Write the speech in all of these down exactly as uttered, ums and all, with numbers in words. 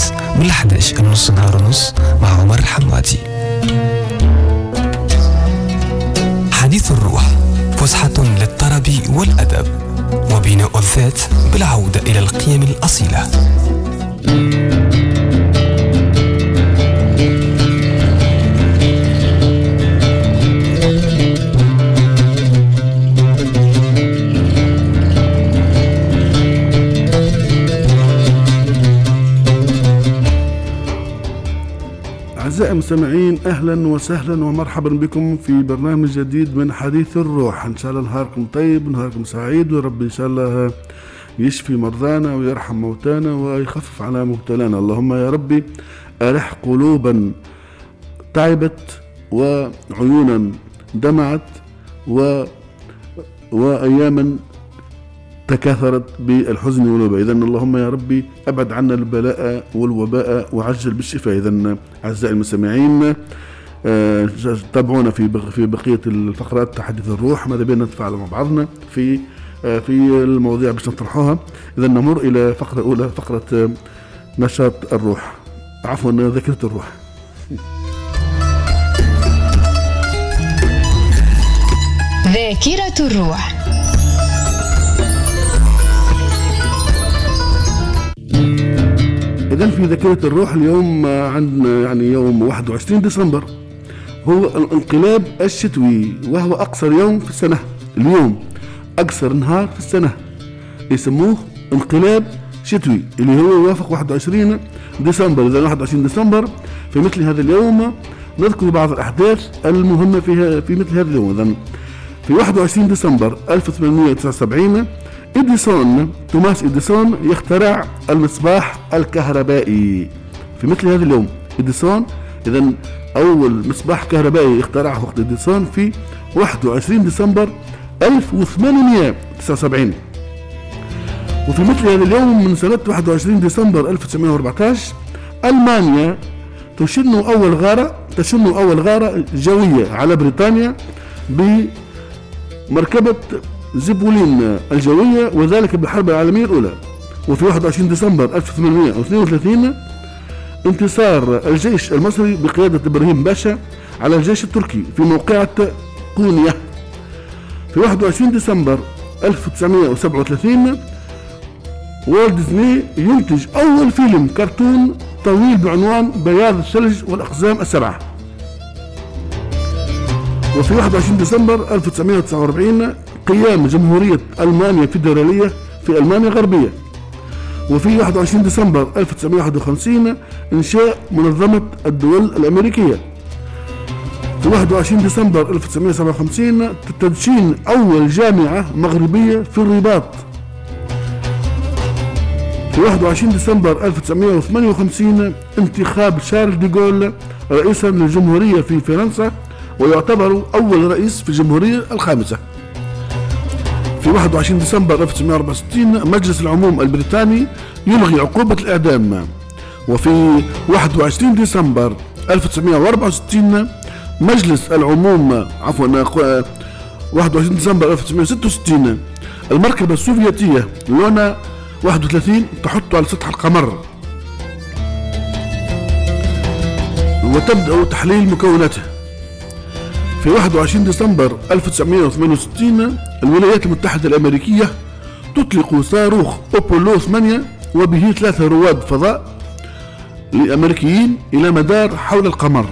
الخميس من الحداش النص نهار ونص مع عمر الحمواتي. حديث الروح، فسحة للطرب والأدب وبناء الذات بالعودة إلى القيم الأصيلة. أعزائي المستمعين، أهلا وسهلا ومرحبا بكم في برنامج جديد من حديث الروح. إن شاء الله نهاركم طيب، نهاركم سعيد، ورب إن شاء الله يشفي مرضانا ويرحم موتانا ويخفف على مبتلانا. اللهم يا ربي أرح قلوبا تعبت وعيونا دمعت و... وأياما تكاثرت بالحزن والوباء. إذن اللهم يا ربي أبعد عنا البلاء والوباء وعجل بالشفاء. إذن أعزائي المستمعين، أه تابعونا في في بقية الفقرات حديث الروح، ماذا بينا نتفاعل مع بعضنا في أه في المواضيع باش نطرحوها. إذن نمر إلى فقرة أولى، فقرة أه نشاط الروح، عفوا ذاكرة الروح. ذاكرة الروح. إذن في ذاكرة الروح اليوم عندنا يعني يوم واحد وعشرين ديسمبر، هو الانقلاب الشتوي، وهو أقصر يوم في السنة. اليوم أقصر نهار في السنة، يسموه انقلاب شتوي، اللي هو يوافق واحد وعشرين ديسمبر. إذن واحد وعشرين ديسمبر في مثل هذا اليوم نذكر بعض الأحداث المهمة فيها في مثل هذا اليوم. إذن في واحد وعشرين ديسمبر ألف وثمانمائة وتسعة وسبعين إديسون توماس إديسون يخترع المصباح الكهربائي. في مثل هذا اليوم إديسون، إذن أول مصباح كهربائي اخترعه وقت إديسون في واحد وعشرين ديسمبر ألف وثمانمائة وتسعة وسبعين. وفي مثل هذا اليوم من سنة واحد وعشرين ديسمبر ألف وتسعمائة وأربعة عشر ألمانيا تشن أول غارة تشن أول غارة جوية على بريطانيا بمركبة زيبولين الجوية، وذلك بالحرب العالمية الأولى. وفي واحد وعشرين ديسمبر ألف وثمانمائة واثنين وثلاثين انتصار الجيش المصري بقيادة إبراهيم باشا على الجيش التركي في موقعة قونية. في واحد وعشرين ديسمبر ألف وتسعمائة وسبعة وثلاثين والت ديزني ينتج أول فيلم كرتون طويل بعنوان بياض الثلج والأقزام السبعة. وفي واحد وعشرين ديسمبر ألف وتسعمائة وتسعة وأربعين قيام جمهورية ألمانيا الفيدرالية في ألمانيا الغربية. وفي واحد وعشرين ديسمبر ألف وتسعمائة وواحد وخمسين إنشاء منظمة الدول الأمريكية. في واحد وعشرين ديسمبر ألف وتسعمائة وسبعة وخمسين تدشين أول جامعة مغربية في الرباط. في واحد وعشرين ديسمبر ألف وتسعمائة وثمانية وخمسين انتخاب شارل دي جول رئيسا للجمهورية في فرنسا، ويعتبر أول رئيس في الجمهورية الخامسة. في واحد وعشرين ديسمبر ألف وتسعمائة وأربعة وستين مجلس العموم البريطاني يلغي عقوبة الإعدام. وفي واحد وعشرين ديسمبر ألف وتسعمائة وأربعة وستين مجلس العموم عفوا واحد وعشرين ديسمبر ألف وتسعمائة وستة وستين المركبة السوفيتية لونا واحد وثلاثين تحط على سطح القمر وتبدأ تحليل مكوناته. في واحد وعشرين ديسمبر ألف وتسعمائة وثمانية وستين الولايات المتحدة الأمريكية تطلق صاروخ أبولو ثمانية وبه ثلاثة رواد فضاء لأمريكيين إلى مدار حول القمر.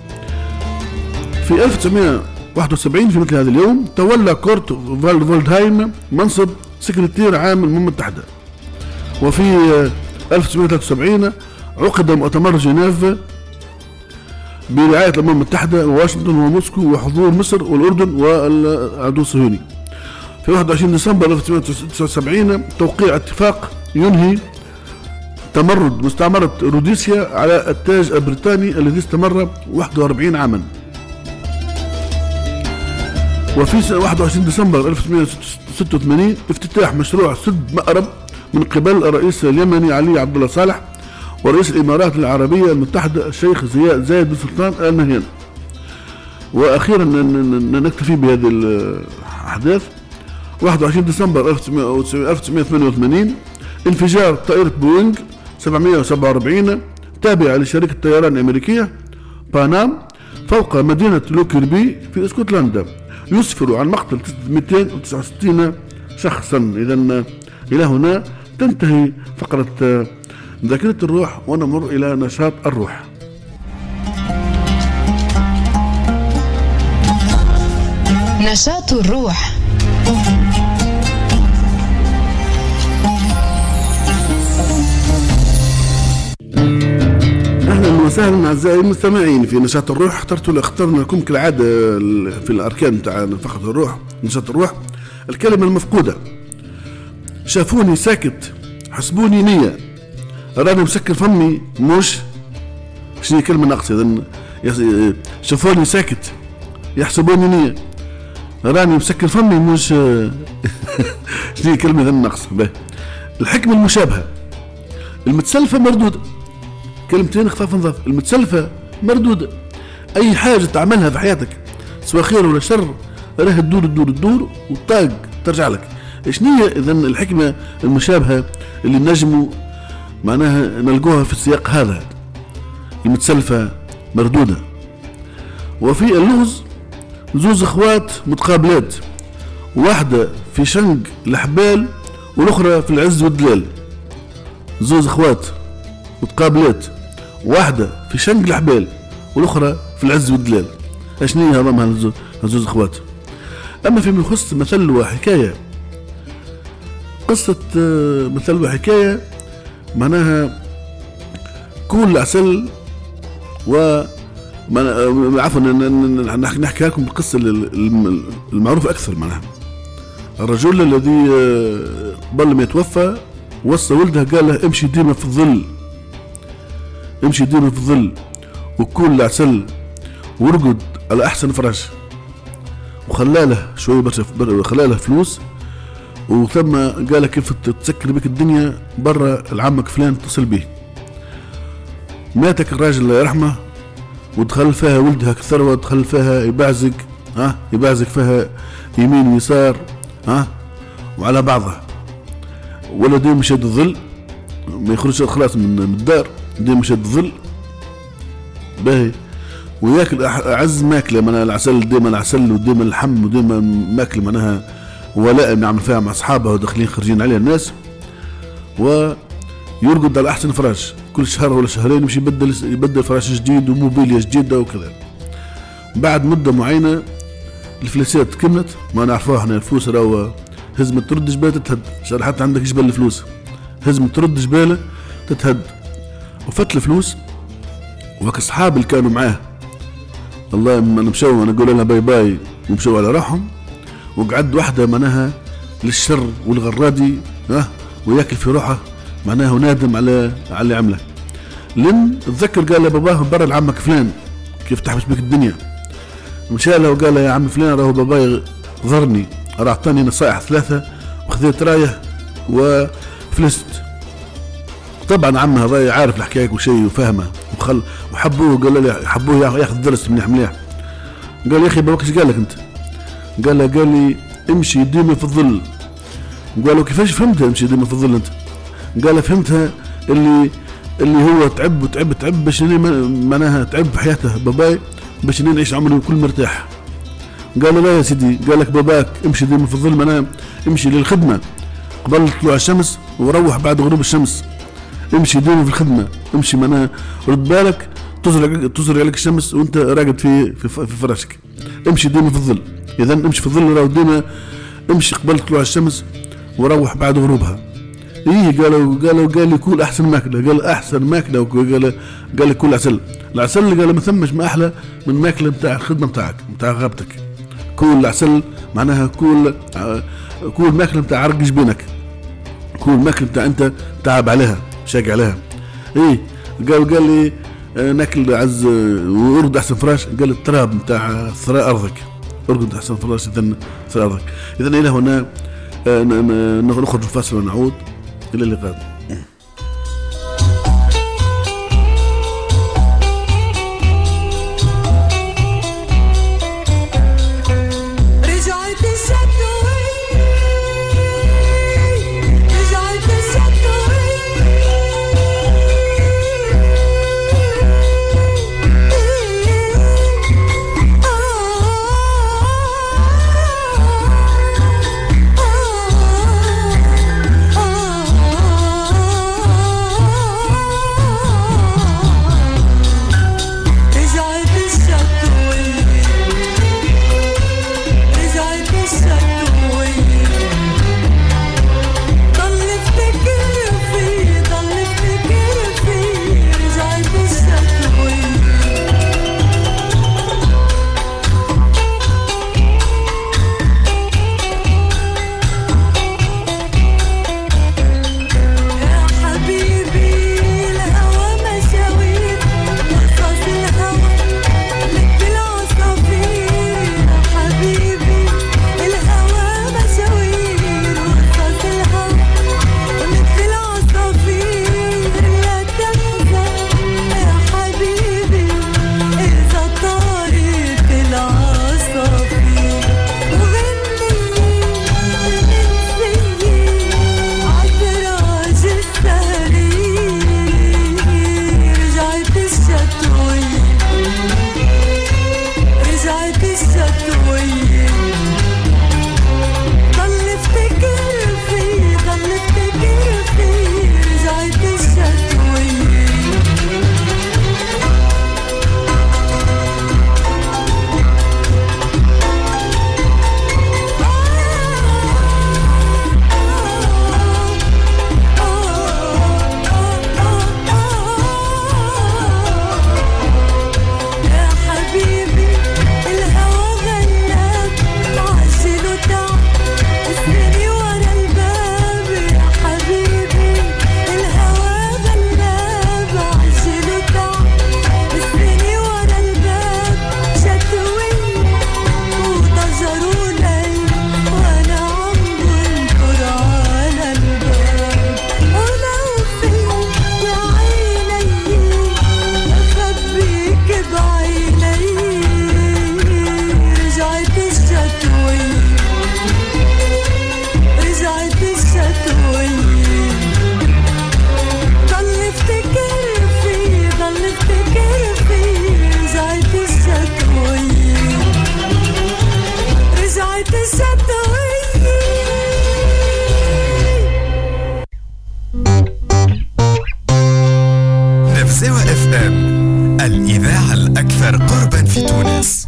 في ألف وتسعمائة وواحد وسبعين في مثل هذا اليوم تولى كورت فالدهايم منصب سكرتير عام الأمم المتحدة. وفي ألف وتسعمائة وثلاثة وسبعين عقد مؤتمر جنيف برعاية الأمم المتحدة وواشنطن وموسكو وحضور مصر والأردن والعدو الصهيوني. في واحد وعشرين ديسمبر ألف وتسعمائة وتسعة وسبعين توقيع اتفاق ينهي تمرد مستعمرة روديسيا على التاج البريطاني الذي استمر واحد وأربعين عاما. وفي واحد وعشرين ديسمبر ألف وتسعمائة وستة وثمانين افتتاح مشروع سد مأرب من قبل الرئيس اليمني علي عبد الله صالح ورئيس الإمارات العربية المتحدة الشيخ زايد بن سلطان آل نهيان. وأخيرا نكتفي بهذه الأحداث. واحد وعشرين ديسمبر ألف وتسعمائة وثمانية وثمانين انفجار طائرة بوينغ سبعمائة وسبعة وأربعين تابعة لشركة الطيران الأمريكية بانام فوق مدينة لوكيربي في اسكتلندا، يسفر عن مقتل مئتين وتسعة وستين شخصا. إذا إلى هنا تنتهي فقرة ذاكرة الروح ونمر إلى نشاط الروح. نشاط الروح. اهلا وسهلا اعزائي المستمعين في نشاط الروح. اخترت اخترنا لكم كالعاده في الاركان تاع فقره الروح نشاط الروح الكلمه المفقوده. شافوني ساكت حسبوني نيه، راني مسكر فمي مش شنو كلمه ناقصه. اذا شافوني ساكت يحسبوني نيه، راني مسكر فمي مش شنو كلمه ذن ناقصه. الحكمه المشابهه. المتسلفه مردوده، كلمتين خفاف نظاف. المتسلفة مردودة، أي حاجة تعملها في حياتك سواء خير ولا شر راح تدور تدور تدور وطاق ترجع لك. شنية إذن الحكمة المشابهة اللي نجموا معناها نلقوها في السياق هذا؟ المتسلفة مردودة. وفي اللغز زوز اخوات متقابلات، واحدة في شنق الحبال والأخرى في العز والدلال. زوز اخوات متقابلات، واحدة في شنق الحبال والأخرى في العز والدلال. اشني هذا مع هزوز اخوات. اما فيما يخص مثل وحكاية، قصة مثل وحكاية معناها كل عسل و عفوا نحكي لكم القصة المعروفة أكثر. معناها الرجل الذي قبل ما يتوفى وصى ولده قال له امشي ديما في الظل، امشي ديما في الظل وكل عسل ورقد على أحسن فراش، وخلاله شوية برشا خلاله فلوس، وثم قال كيف تسكر بك الدنيا برا العمك فلان اتصل به. ماتك الراجل الله يرحمه ودخل فيها ولدها كثروة، دخل فيها يبعزق ها يبعزق فيها يمين ويسار ها وعلى بعضها. ولا ديما شاد الظل ما يخرجش خلاص من الدار، ديما شاد الظل باهي وياكل اعز ماكله معناها العسل، ديما العسل وديما اللحم وديما ماكله معناها ولاء يعمل فيها مع اصحابه وداخلين خارجين عليها الناس. ويرقد على احسن فراش كل شهر ولا شهرين يمشي يبدل يبدل فراش جديد وموبيليا جديده وكذا. بعد مده معينه الفلوسات كملت، ما نعرفوها احنا الفلوس راهو هزمة ترد جبالة تتهد، حتى عندك جبال الفلوس هزمة ترد جبالة تتهد. وفات الفلوس وهك اصحاب اللي كانوا معاه الله انا مشاو انا اقول لها باي باي ومشاو على راحهم، وقعد واحدة معناها للشر والغرادي ها وياكل في روحه معناها ونادم على على اللي عمله. لين تذكر قال له باباه برا لعمك فلان كيف تحبس بك الدنيا، مشى له وقال له يا عم فلان راهو باباي ضرني، راه اعطاني نصائح ثلاثة وخذيت رايه وفلست. طبعا عم هذا عارف الحكايه وشيء وفاهمه وخل وحبوه، قال له حبوه ياخذ درس مليح مليح. قال يا اخي باباك ايش قال لك انت؟ قال له قال لي امشي ديما في الظل. قال له كيفاش فهمتها امشي ديما في الظل انت؟ قال له فهمتها اللي اللي هو تعب وتعب تعب باش معناها تعب في حياته باباي باش نعيش عمري وكل مرتاح. قال له لا يا سيدي، قال لك باباك امشي ديما في الظل معناها امشي للخدمه قبل طلوع الشمس وروح بعد غروب الشمس، امشي ديما في الخدمه، امشي معناها رد بالك تزرع تزرع عليك الشمس وانت راقد في في, في فراشك، امشي ديما في الظل. اذا امشي في الظل راهو ديما امشي قبل طلوع الشمس وروح بعد غروبها. ايه قالوا قالوا قال لي كل احسن ماكله، قال احسن ماكله وقال قال لي كل عسل. العسل قال ما ثمش ما احلى من ماكله نتاع الخدمه نتاعك نتاع غابتك. كل عسل معناها كل كل ماكله نتاع عرق جبينك، كل ماكله نتاع انت تعب عليها شاق عليها. ايه قال قال لي ناكل عز وارقد احسن فراش، قال التراب نتاع ثراء ارضك، ارقد احسن فراش اذا ثراء ارضك. اذا الى هنا نخرج الفاصل ونعود الى اللقاء. ام، الإذاعة الأكثر قربا في تونس.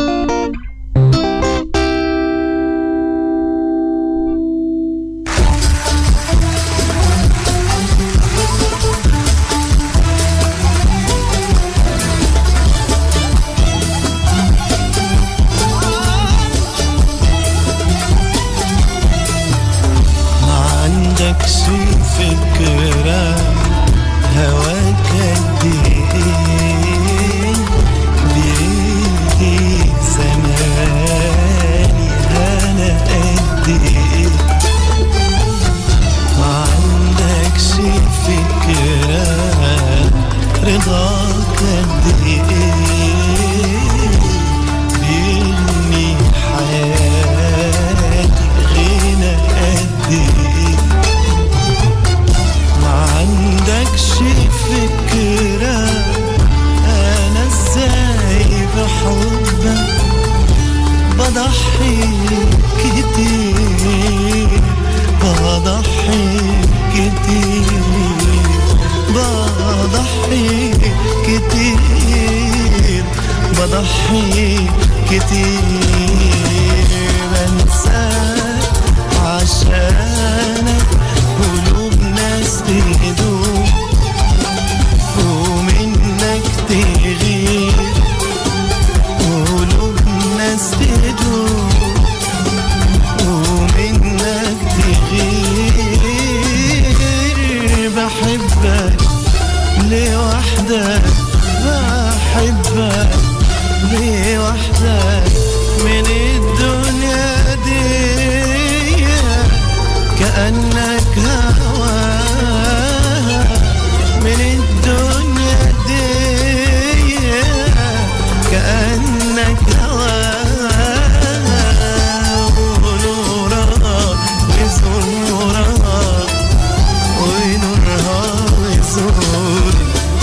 فكرة هواك قديه بإيدي زماني أنا قديه ما عندكش فكرة رضاك قديه بيغني حياتي غنى قديه عندكش فكرة أنا إزاي بحبك بضحي كتير بضحي كتير بضحي كتير بضحي كتير بنساك عشانك قلوب ناس تهدوك ومنك تغير قلوب ناس تهدوك ومنك تغير بحبك لوحدك بحبك لوحدك من الدنيا دي كأنك هواها من الدنيا دي كأنك هواها ونورها وزورها ونورها وزور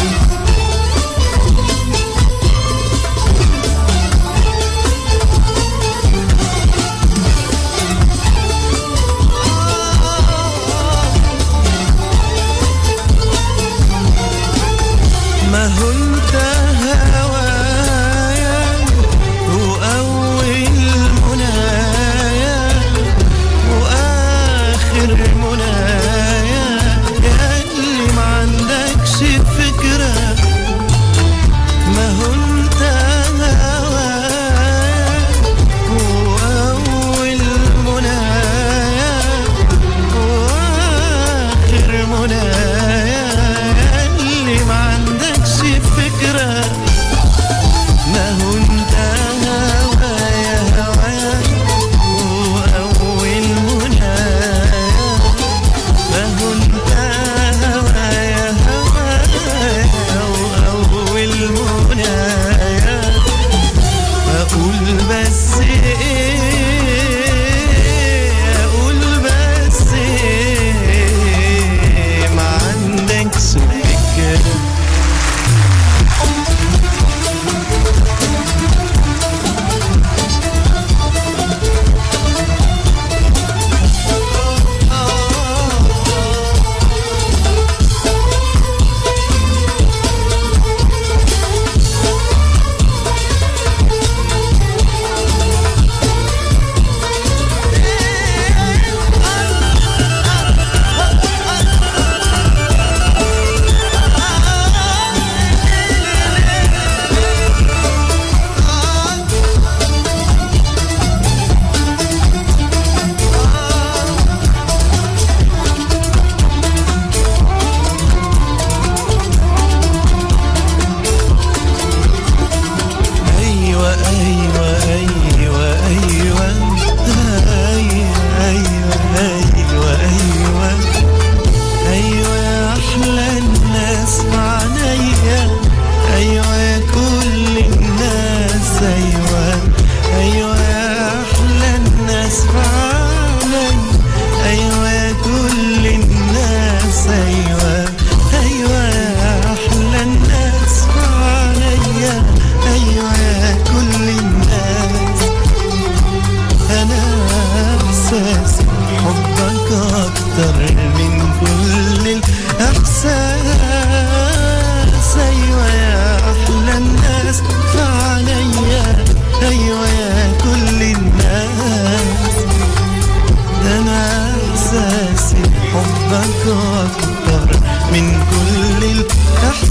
ما هو انت هوايا وأول منايا وآخر منايا ياللي ما عندكش فكرة ما هو انت هوايا وأول منايا وآخر منايا ياللي ما عندكش فكرة ما هو انت هوايا هوايا وأول منايا ما هو انت هوايا هوايا وأول منايا أقول بس ايه أقول بس ايه ما عندك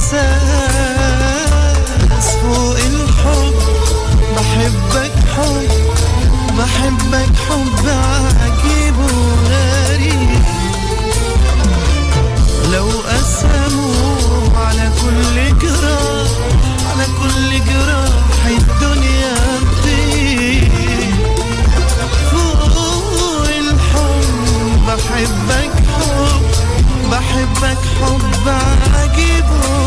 إحساس فوق الحب، بحبك حب، بحبك حب عجيب وغريب. لو قسموا على كل جراح، على كل جراح الدنيا تطير. فوق الحب بحبك حب، بحبك حب عجيب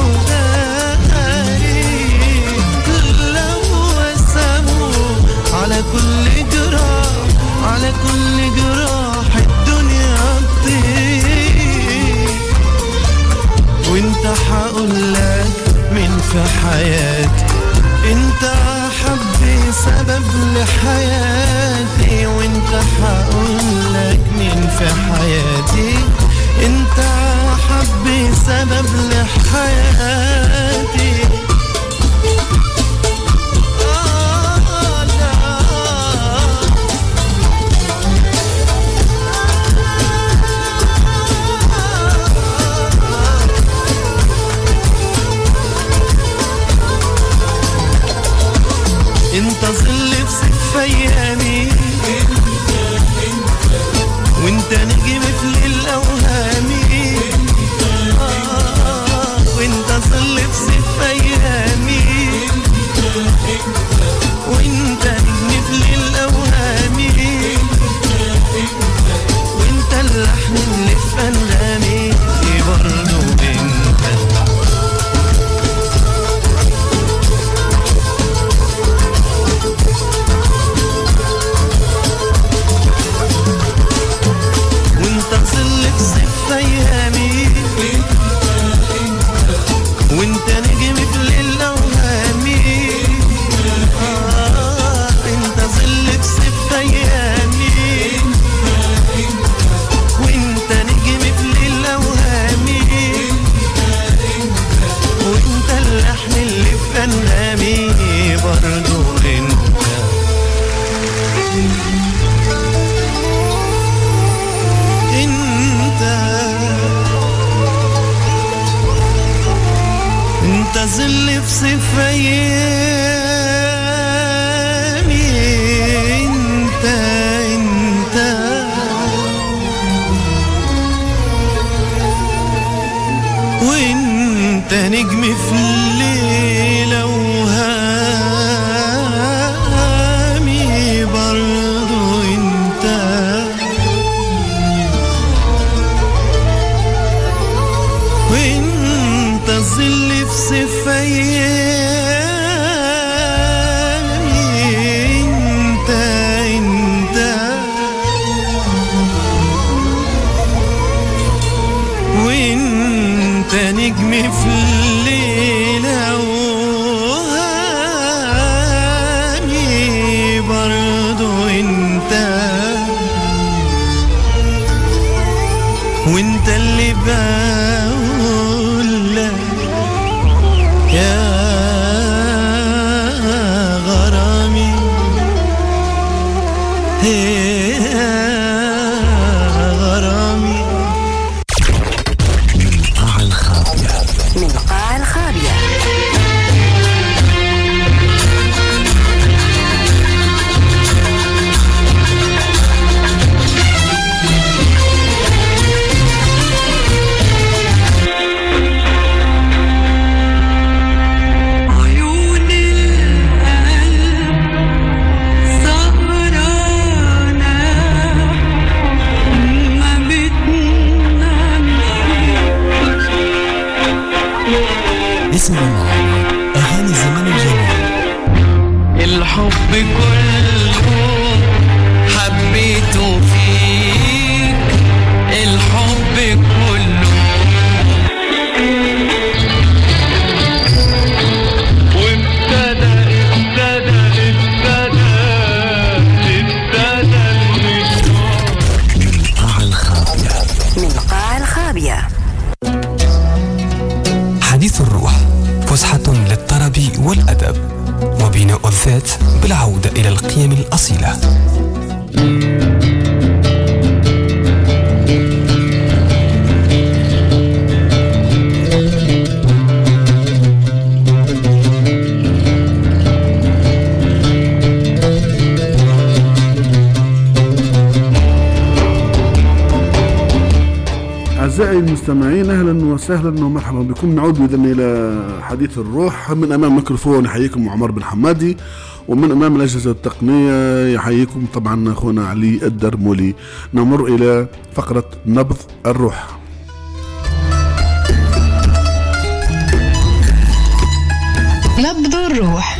وغريب. لو قسموا على كل جراح، على كل جراح الدنيا تطير. وانت حقولك من في حياتي، انت حبي سبب لحياتي. وانت حقولك من في حياتي، انت حبي سبب لحياتي. آه لا انت ظل في سقف ايامي، وانت نجم في ليل اوهامي. آه وانت ظل في سقف ايامي، وانت نجم في ليل اوهامي. وانت اللحن اللي في انغامي برضو انت. وانت ظل في سقف ايامي، وانت نجم في ليل اوهامي. آه انت ظل في سقف ايامي، وانت نجم في ليل اوهامي. وانت اللحن اللي في انغامي برضو انت. انت انت ظل في سقف ايامي. انت انت وانت نجم في الليل اوهامي برضو انت. وانت ظل في سقف ايامي. انت انت وانت نجم في الليل اوهامي برضو انت. وانت اللي بقولك يا غرامي، يا غرامي. من قاع الخابية، من قاع الخابية. اسمعوا معنا أغاني زمن الجميل. الحب كله حبيته فيك، الحب كله. وابتدى ابتدى ابتدى ابتدى المشوار. من قاع الخابية، من قاع الخابية. حديث الروح، فسحة للطرب والأدب وبناء الذات بالعودة إلى القيم الأصيلة. أعزائي المستمعين، أهلا وسهلا ومرحبا بكم. نعود إذن إلى حديث الروح. من أمام الميكروفون يحييكم عمر بن حمادي، ومن أمام الأجهزة التقنية يحييكم طبعا أخونا علي الدرمولي. نمر إلى فقرة نبض الروح. نبض الروح.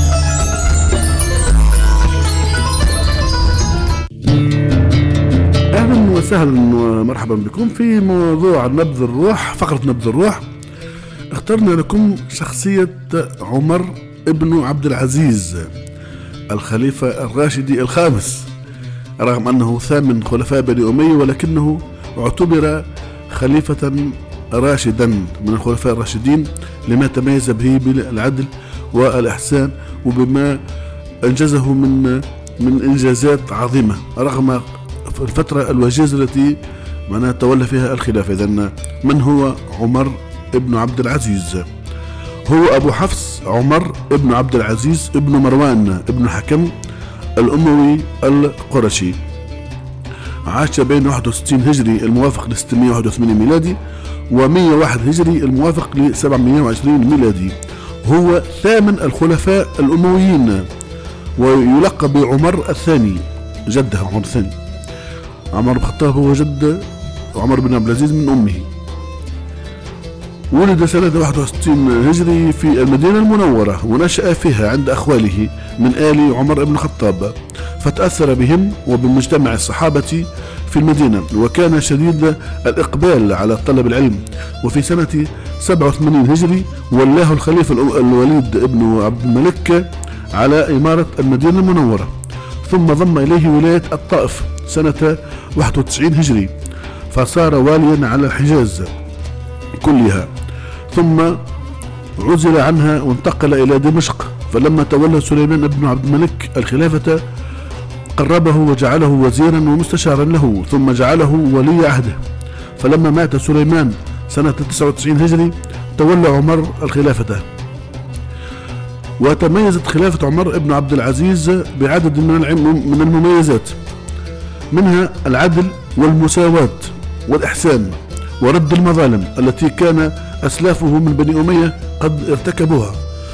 أهلا وسهلا ومرحبا بكم في موضوع نبض الروح. فقرة نبض الروح اخترنا لكم شخصية عمر ابن عبد العزيز الخليفة الراشدي الخامس، رغم أنه ثامن خلفاء بني أمية، ولكنه اعتبر خليفة راشدا من الخلفاء الراشدين لما تميز به بالعدل والإحسان وبما أنجزه من من إنجازات عظيمة رغم الفترة الوجيزة التي معناها تولى فيها الخلافة. إذن من هو عمر ابن عبد العزيز؟ هو أبو حفص عمر ابن عبد العزيز ابن مروان ابن الحكم الأموي القرشي. عاش بين واحد وستين هجري الموافق ل ستمائة وواحد وثمانين ميلادي ومئة وواحد هجري الموافق ل سبعمائة وعشرين ميلادي. هو ثامن الخلفاء الأمويين ويلقب بعمر الثاني، جده عمر الثاني. عمر بن الخطاب هو جد عمر بن عبد العزيز من أمه. ولد سنة واحد وستين هجري في المدينة المنورة، ونشأ فيها عند أخواله من آل عمر بن الخطاب، فتأثر بهم وبمجتمع الصحابة في المدينة، وكان شديد الإقبال على طلب العلم. وفي سنة سبعة وثمانين هجري ولاه الخليفة الوليد بن عبد الملك على إمارة المدينة المنورة، ثم ضم إليه ولاية الطائف سنة واحد وتسعين هجري، فصار واليا على الحجاز كلها، ثم عزل عنها وانتقل إلى دمشق. فلما تولى سليمان بن عبد الملك الخلافة قربه وجعله وزيرا ومستشارا له، ثم جعله ولي عهده. فلما مات سليمان سنة تسعة وتسعين هجري تولى عمر الخلافة. وتميزت خلافة عمر بن عبد العزيز بعدد من المميزات، منها العدل والمساواة والإحسان ورد المظالم التي كان أسلافه من بني أمية قد ارتكبوها،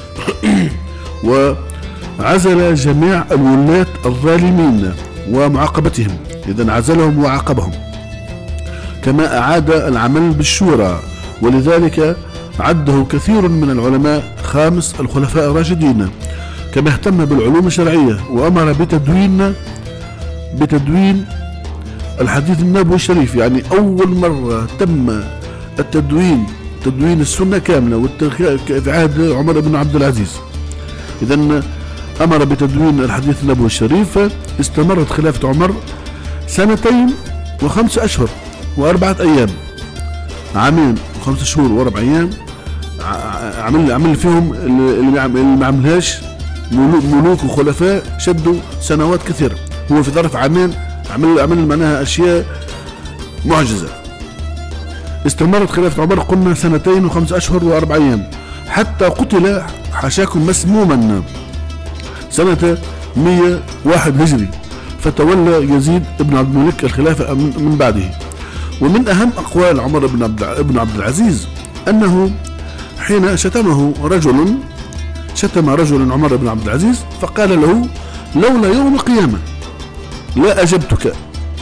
وعزل جميع الولاة الظالمين ومعاقبتهم، إذن عزلهم وعاقبهم. كما أعاد العمل بالشورى، ولذلك عده كثير من العلماء خامس الخلفاء الراشدين. كما اهتم بالعلوم الشرعية وأمر بتدوين بتدوين الحديث النبوي الشريف، يعني أول مرة تم التدوين تدوين السنة كاملة في عهد عمر بن عبد العزيز. إذن أمر بتدوين الحديث النبوي الشريف. استمرت خلافة عمر سنتين وخمس أشهر وأربعة أيام، عامين وخمس شهور وأربع أيام. عمل عمل فيهم اللي ما عملهاش ملوك وخلفاء شدوا سنوات كثيرة. هو في ظرف عامين عمل عمل معناها أشياء معجزة. استمرت خلافة عمر قلنا سنتين وخمس أشهر وأربع أيام، حتى قتل حاشاكم مسموما سنة مئة وواحد هجري، فتولى يزيد بن عبد الملك الخلافة من بعده. ومن أهم أقوال عمر بن عبد ابن عبد العزيز أنه حين شتمه رجل شتم رجل عمر بن عبد العزيز فقال له: لولا يوم القيامة لا أجبتك.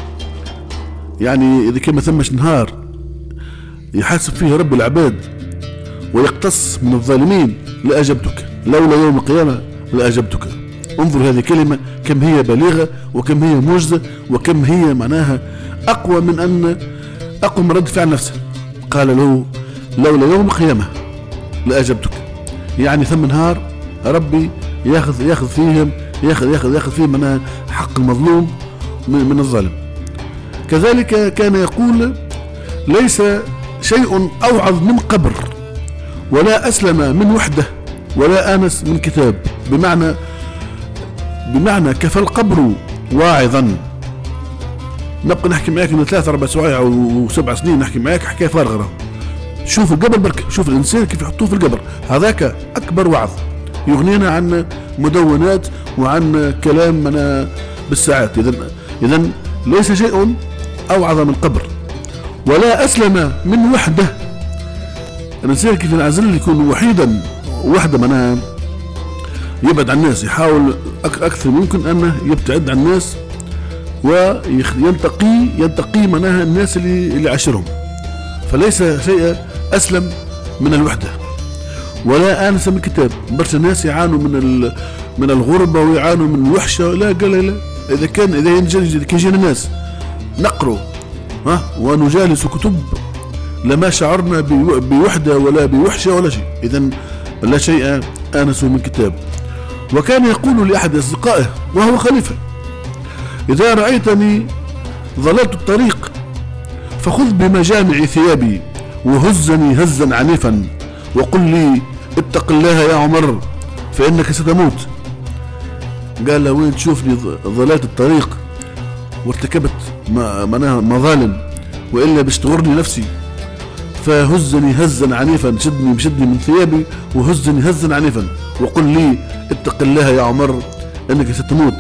يعني إذا كان ما ثمش نهار يحاسب فيه رب العباد ويقتص من الظالمين لا أجبتك، لولا يوم القيامة لا أجبتك. انظر هذه كلمة كم هي بليغة وكم هي موجزة وكم هي معناها أقوى من أن أقوى من رد فعل نفسه. قال له: لولا يوم القيامة لا أجبتك، يعني ثم نهار ربي ياخذ ياخذ فيهم ياخذ ياخذ ياخذ فيهم معناها حق المظلوم من الظالم. كذلك كان يقول: ليس شيء أوعظ من قبر، ولا أسلم من وحدة، ولا آنس من كتاب. بمعنى بمعنى كفى القبر واعظا. نبقى نحكي معاك من ثلاثة أربع سوايع وسبع سنين نحكي معاك حكاية فارغة. شوف القبر برك، شوف الإنسان كيف يحطوه في القبر، هذاك أكبر وعظ يغنينا عن مدونات وعن كلام من بالساعات. إذن إذن ليس شيء أوعظ من قبر. ولا أسلم من وحدة. الإنسان كيف ينعزل يكون وحيدا، وحدة معناها يبعد عن الناس، يحاول أكثر ممكن أنه يبتعد عن الناس وينتقي ينتقي معناها الناس اللي اللي عاشرهم، فليس شيء أسلم من الوحدة. ولا آنس من الكتاب. برشا ناس يعانوا من من الغربة ويعانوا من الوحشة. لا قال لا، إذا كان إذا كيجينا الناس نقرأ ها ونجالس كتب لما شعرنا بوحدة ولا بوحشة ولا شيء. إذن لا شيء آنس من كتاب. وكان يقول لأحد أصدقائه وهو خليفة: إذا رأيتني ضللت الطريق فخذ بمجامع ثيابي وهزني هزا عنيفا وقل لي اتق الله يا عمر فإنك ستموت. قال له: وين تشوفني ضللت الطريق وارتكبت معناها مظالم وإلا باش تغرني نفسي، فهزني هزا عنيفا، شدني بشدني من ثيابي وهزني هزا عنيفا وقل لي اتق الله يا عمر انك ستموت.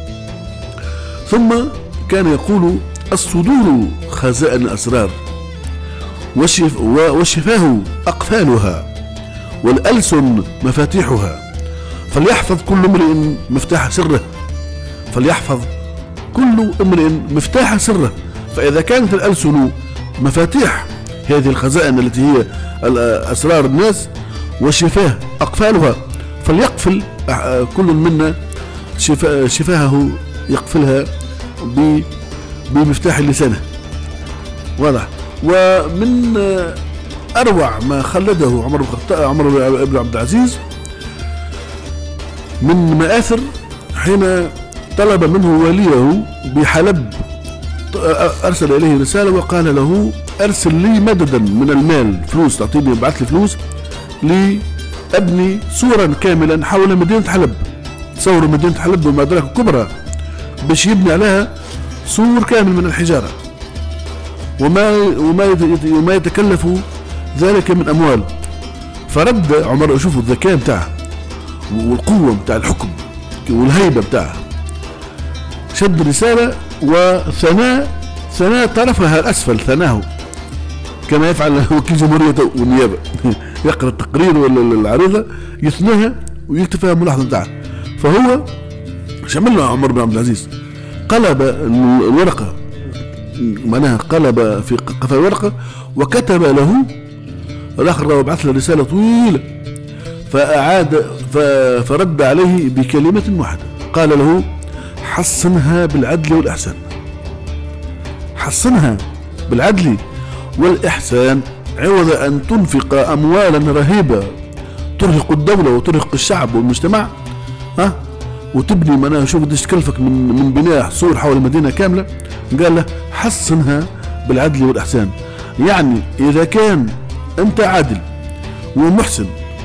ثم كان يقول: الصدور خزائن الأسرار والشف والشفاه أقفالها والألسن مفاتيحها، فليحفظ كل امرئ مفتاح سره فليحفظ كل امرئ مفتاح سره فإذا كانت الألسن مفاتيح هذه الخزائن التي هي أسرار الناس والشفاه أقفالها فليقفل كل منا شفاهه، يقفلها بمفتاح لسانه. واضح. ومن أروع ما خلده عمر عمر بن عبد العزيز من مآثر حين طلب منه واليه بحلب، أرسل إليه رسالة وقال له: أرسل لي مددا من المال، فلوس، تعطيني ابعث لي فلوس لأبني سورا كاملا حول مدينة حلب، تصور مدينة حلب والمدرسة الكبرى باش يبني عليها سور كامل من الحجارة، وما وما وما يتكلف ذلك من أموال. فرد عمر، شوفوا الذكاء بتاعه والقوة بتاع الحكم والهيبة بتاعه، شد رسالة وثناء ثناء طرفها الأسفل، ثناه كما يفعل وكيل جمهورية والنيابة يقرأ التقرير ولا العريضة يثناها ويكتفها ملاحظة بتاعه. فهو شمل له عمر بن عبد العزيز، قلب الورقة معناها قلب في قفا الورقة وكتب له الآخر وبعث له رسالة طويلة، فأعاد فرد عليه بكلمة واحدة، قال له: حصنها بالعدل والإحسان، حصنها بالعدل والإحسان عوض أن تنفق أموالا رهيبة ترهق الدولة وترهق الشعب والمجتمع، ها وتبني منها شوف قديش تكلفك من من بناء سور حول المدينة كاملة. قال له: حصنها بالعدل والإحسان، يعني إذا كان أنت عادل ومحسن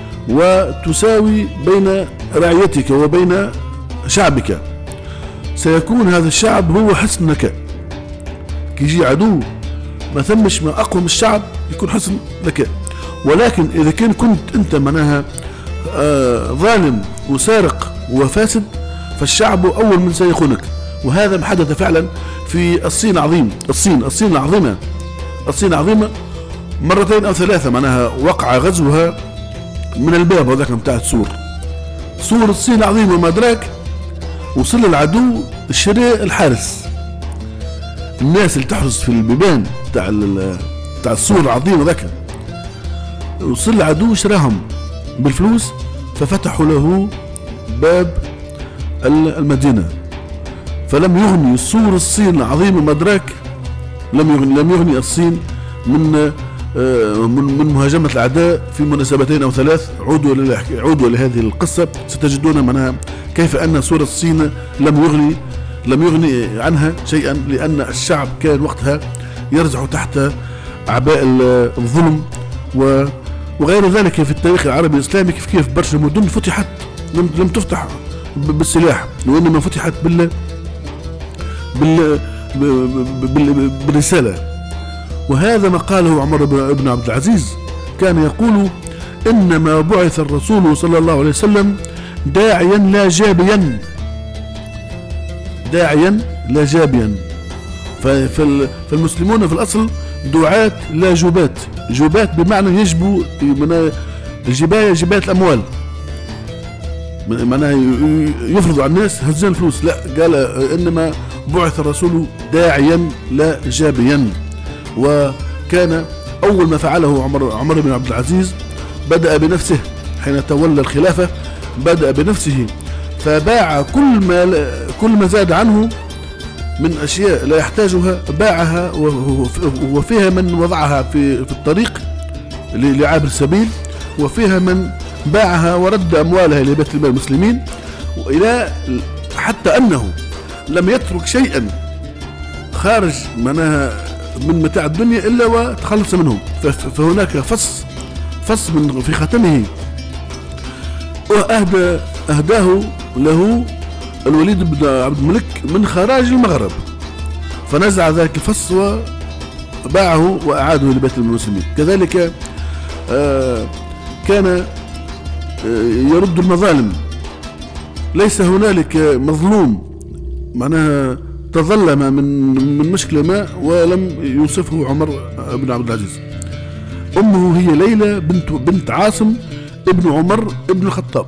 وتساوي بين رعيتك وبين شعبك سيكون هذا الشعب هو حصنك. كيجي عدو ما ثمش ما أقوى من الشعب يكون حصن لك. ولكن إذا كان كنت أنت معناها آه ظالم وسارق وفاسد فالشعب أول من سيخونك. وهذا ما حدث فعلا في الصين عظيم الصين الصين العظيمة الصين عظيمة مرتين أو ثلاثة، معناها وقع غزوها من الباب هذاك بتاع السور، سور الصين العظيم وما أدراك، وصل العدو الشراء الحارس، الناس اللي تحرس في البيبان بتاع بتاع السور العظيم هذاك، وصل العدو شراهم بالفلوس ففتحوا له باب المدينة، فلم يغني السور الصين العظيم المدراك، لم يغني لم يغني الصين من من من مهاجمة الأعداء في مناسبتين أو ثلاث. عودوا عودوا لهذه القصة ستجدون معناها كيف أن سور الصين لم يغني لم يغني عنها شيئا، لأن الشعب كان وقتها يرزح تحت أعباء الظلم وغير ذلك. في التاريخ العربي الإسلامي كيف كيف برشا مدن فتحت لم لم تفتح بالسلاح، وإنما فتحت بال بال بالرسالة. وهذا ما قاله عمر بن عبد العزيز، كان يقول: إنما بعث الرسول صلى الله عليه وسلم داعيا لا جابيا، داعيا لا جابيا. فالمسلمون في الأصل دعاة لا جبات. جبات بمعنى يجبوا، الجباية جباية الأموال، معناها يفرضوا على الناس هزان الفلوس. لا، قال إنما بعث الرسول داعيا لا جابيا. وكان أول ما فعله عمر, عمر بن عبد العزيز بدأ بنفسه حين تولى الخلافة، بدأ بنفسه فباع كل ما كل ما زاد عنه من أشياء لا يحتاجها، باعها، وفيها من وضعها في في الطريق لعابر السبيل، وفيها من باعها ورد أموالها إلى بيت المال المسلمين، وإلى حتى أنه لم يترك شيئا خارج منها من متاع الدنيا إلا وتخلص منهم. فهناك فص فص من في ختمه وأهدى أهداه له الوليد بن عبد الملك من خراج المغرب، فنزع ذلك الفص وباعه وأعاده لبيت المسلمين. كذلك آه كان آه يرد المظالم. ليس هنالك مظلوم معناها تظلم من من مشكلة ما ولم يوصفه عمر بن عبد العزيز. أمه هي ليلى بنت بنت عاصم ابن عمر ابن الخطاب،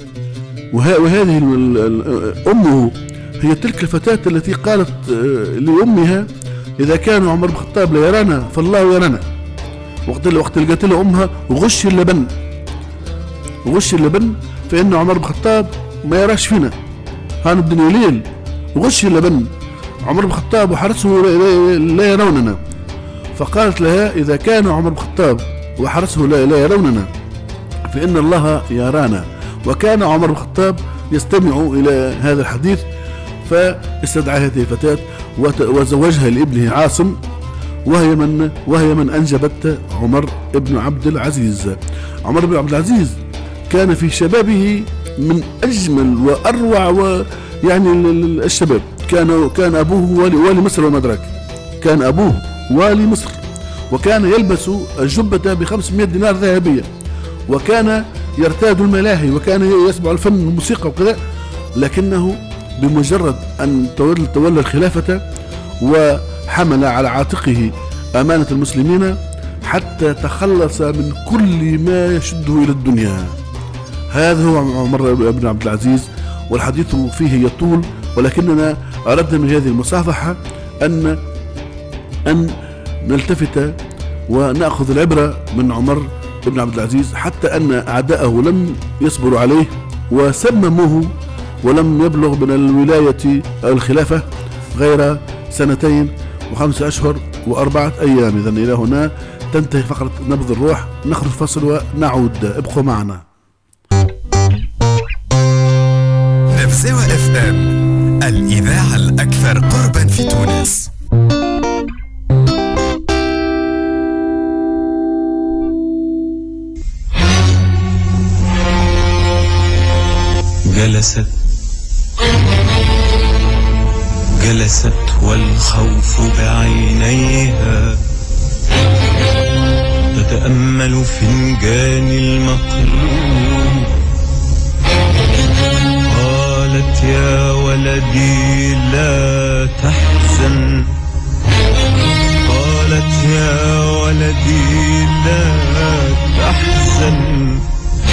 وهذه أمه هي تلك الفتاة التي قالت لأمها إذا كان عمر بن الخطاب لا يرانا فالله يرانا. وقت وقت لقت لها أمها غش اللبن غش اللبن فإن عمر بن الخطاب ما يراش فينا، هان الدنيا ليل غش اللبن، عمر بن الخطاب وحرسه لا يروننا. فقالت لها إذا كان عمر بن الخطاب وحرسه لا يروننا فإن الله يرانا. وكان عمر بن الخطاب يستمع إلى هذا الحديث، فاستدعى هذه الفتاة وزوجها لابنه عاصم، وهي من وهي من أنجبت عمر بن عبد العزيز. عمر بن عبد العزيز كان في شبابه من أجمل وأروع ويعني الشباب. كان كان أبوه والي, والي مصر وما أدراك، كان أبوه والي مصر، وكان يلبس الجبة بخمسمائة دينار ذهبية، وكان يرتاد الملاهي، وكان يسمع الفن والموسيقى وكذا. لكنه بمجرد أن تولى الخلافة وحمل على عاتقه أمانة المسلمين حتى تخلص من كل ما يشده إلى الدنيا. هذا هو عمر بن عبد العزيز، والحديث فيه يطول، ولكننا أردنا من هذه المصافحة أن أن نلتفت ونأخذ العبرة من عمر بن عبد العزيز، حتى أن أعداءه لم يصبروا عليه وسمموه، ولم يبلغ من الولاية الخلافة غير سنتين وخمسة أشهر وأربعة أيام. إذن إلى هنا تنتهي فقرة نبض الروح، نخرج فصل ونعود، ابقوا معنا. نفسوة اف ام، الإذاعة الأكثر قربا في تونس. جلست جلست والخوف بعينيها تتأمل فنجان المقلوب. قالت يا ولدي لا تحزن، قالت يا ولدي لا تحزن،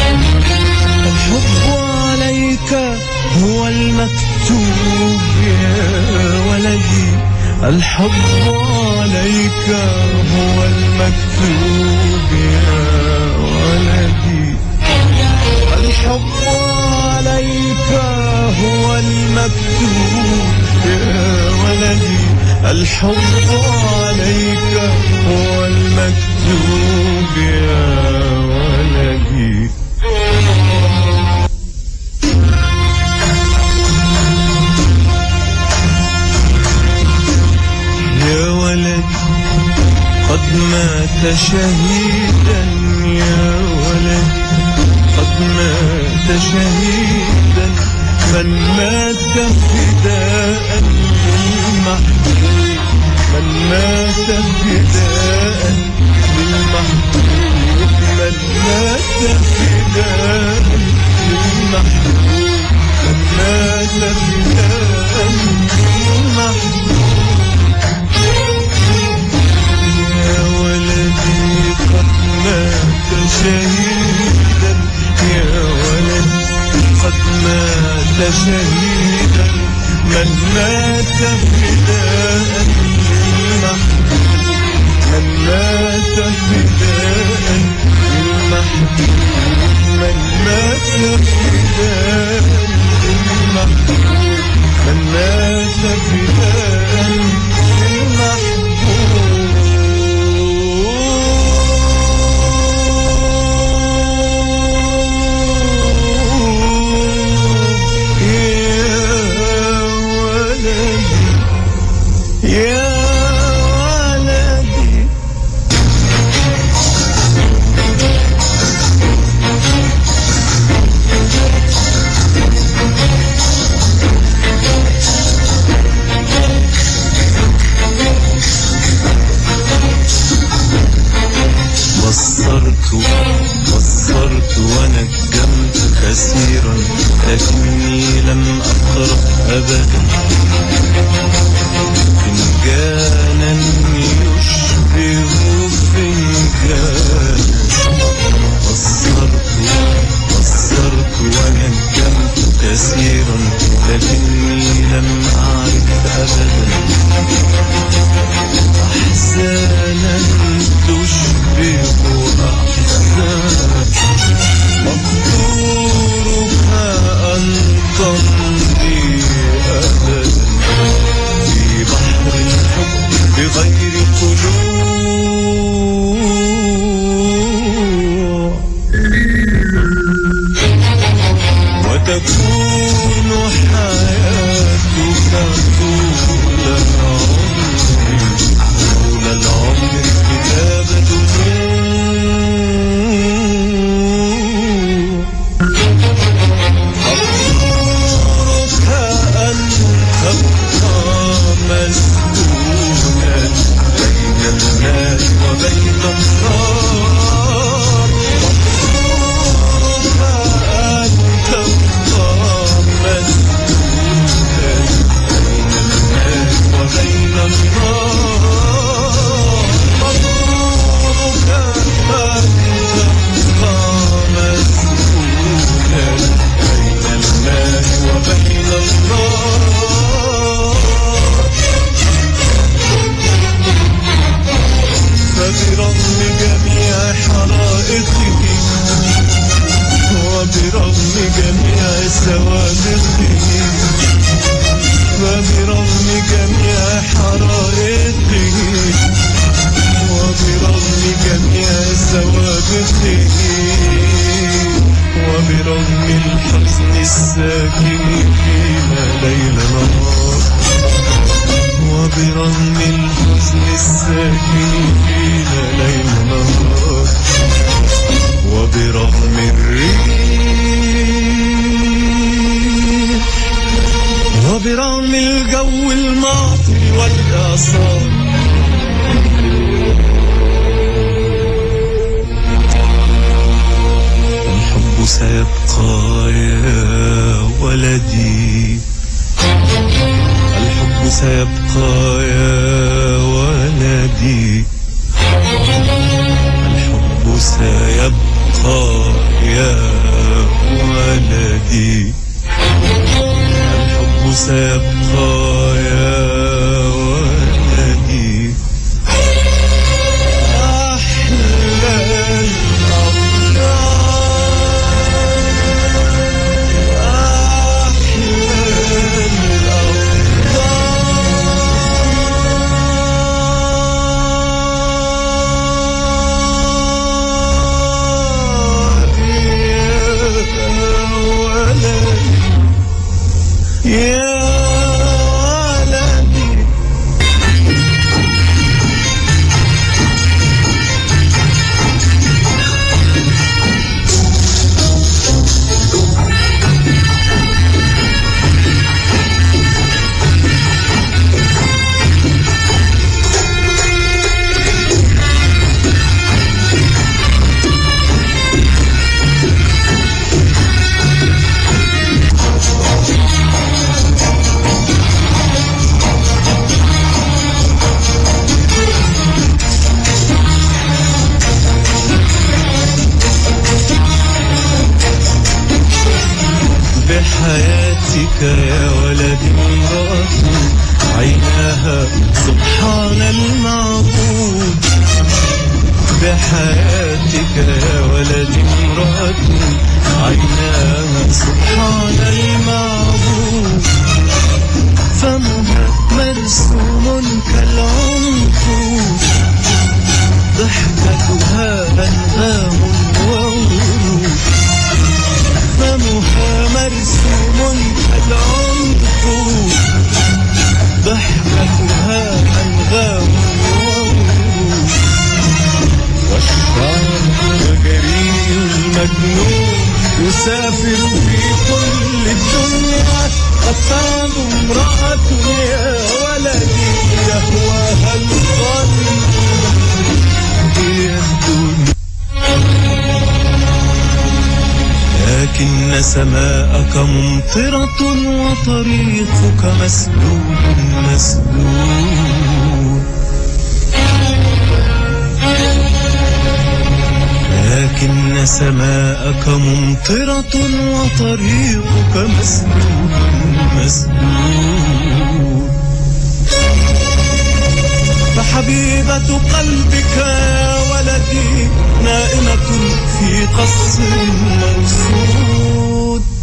الحب عليك هو المكتوب يا ولدي، الحب عليك هو المكتوب يا ولدي، الحب عليك هو المكتوب يا ولدي، الحب عليك هو المكتوب يا ولدي. يا ولدي قد مات شهيدا، يا ولدي قد مات شهيدا، من مات فداء للمحبوب، من مات فداء للمحبوب، من مات فداء للمحبوب، من مات فداء للمحبوب. يا شهيدا يا ولد قد مات شهيدا من مات فداء للمحبوب من مات فداء للمحبوب من مات فداء للمحبوب من مات فداء للمحبوب بصرت ونجمت كثيرا لكني لم أقرأ أبدا فنجانا يشبه فنجانا بصرت بصرت ونجمت كثيرا لكني لم أعرف أبدا أحزانا تشبه أحزان مقدورها أن تمضي أبدا في بحر الحب بغير طلوع وتكون حياتك طول العمر طول العمر كتابة أقدرك أن تبقى مسكونا بين الماء وبين النار أقدرك أن تبقى مسكونا بين الماء وبين النار أقدرك أن تبقى مسكونا بين الماء وبين النار فبرغم جميع حرائقه وبرغم جميع سوابقه فبرغم جميع حرائقه وبرغم جميع سوابقه وبرغم الحزن الساكن فينا ليل نهار وبرغم الحزن الساكن فينا ليل نهار وبرغم الريح وبرغم الجو المعطر والإعصار الحب سيبقى يا ولدي الحب سيبقى يا ولدي الحب سيبقى يا ولدي الحب سيبقى يا ولدي أحلى يا بحياتك يا ولدي امرأة عيناها سبحان المعبود. بحياتك يا ولدي امرأة عيناها سبحان المعبود. فمها مرسوم كالعنقود ضحكتها أنغام وورود. فمها مرسوم كالعنقود ضحكتها أنغام وورود. والشعر وجري المجنون يسافر في كل الدنيا. قد تعب امرأة يا ولدي يهواها القلب هي الدنيا. لكن سماءك ممطرة وطريقك مسدود مسدود. لكن سماءك ممطرة وطريقك مسدود مسدود. فحبيبة قلبك يا ولدي نائمة في قصر مرصود.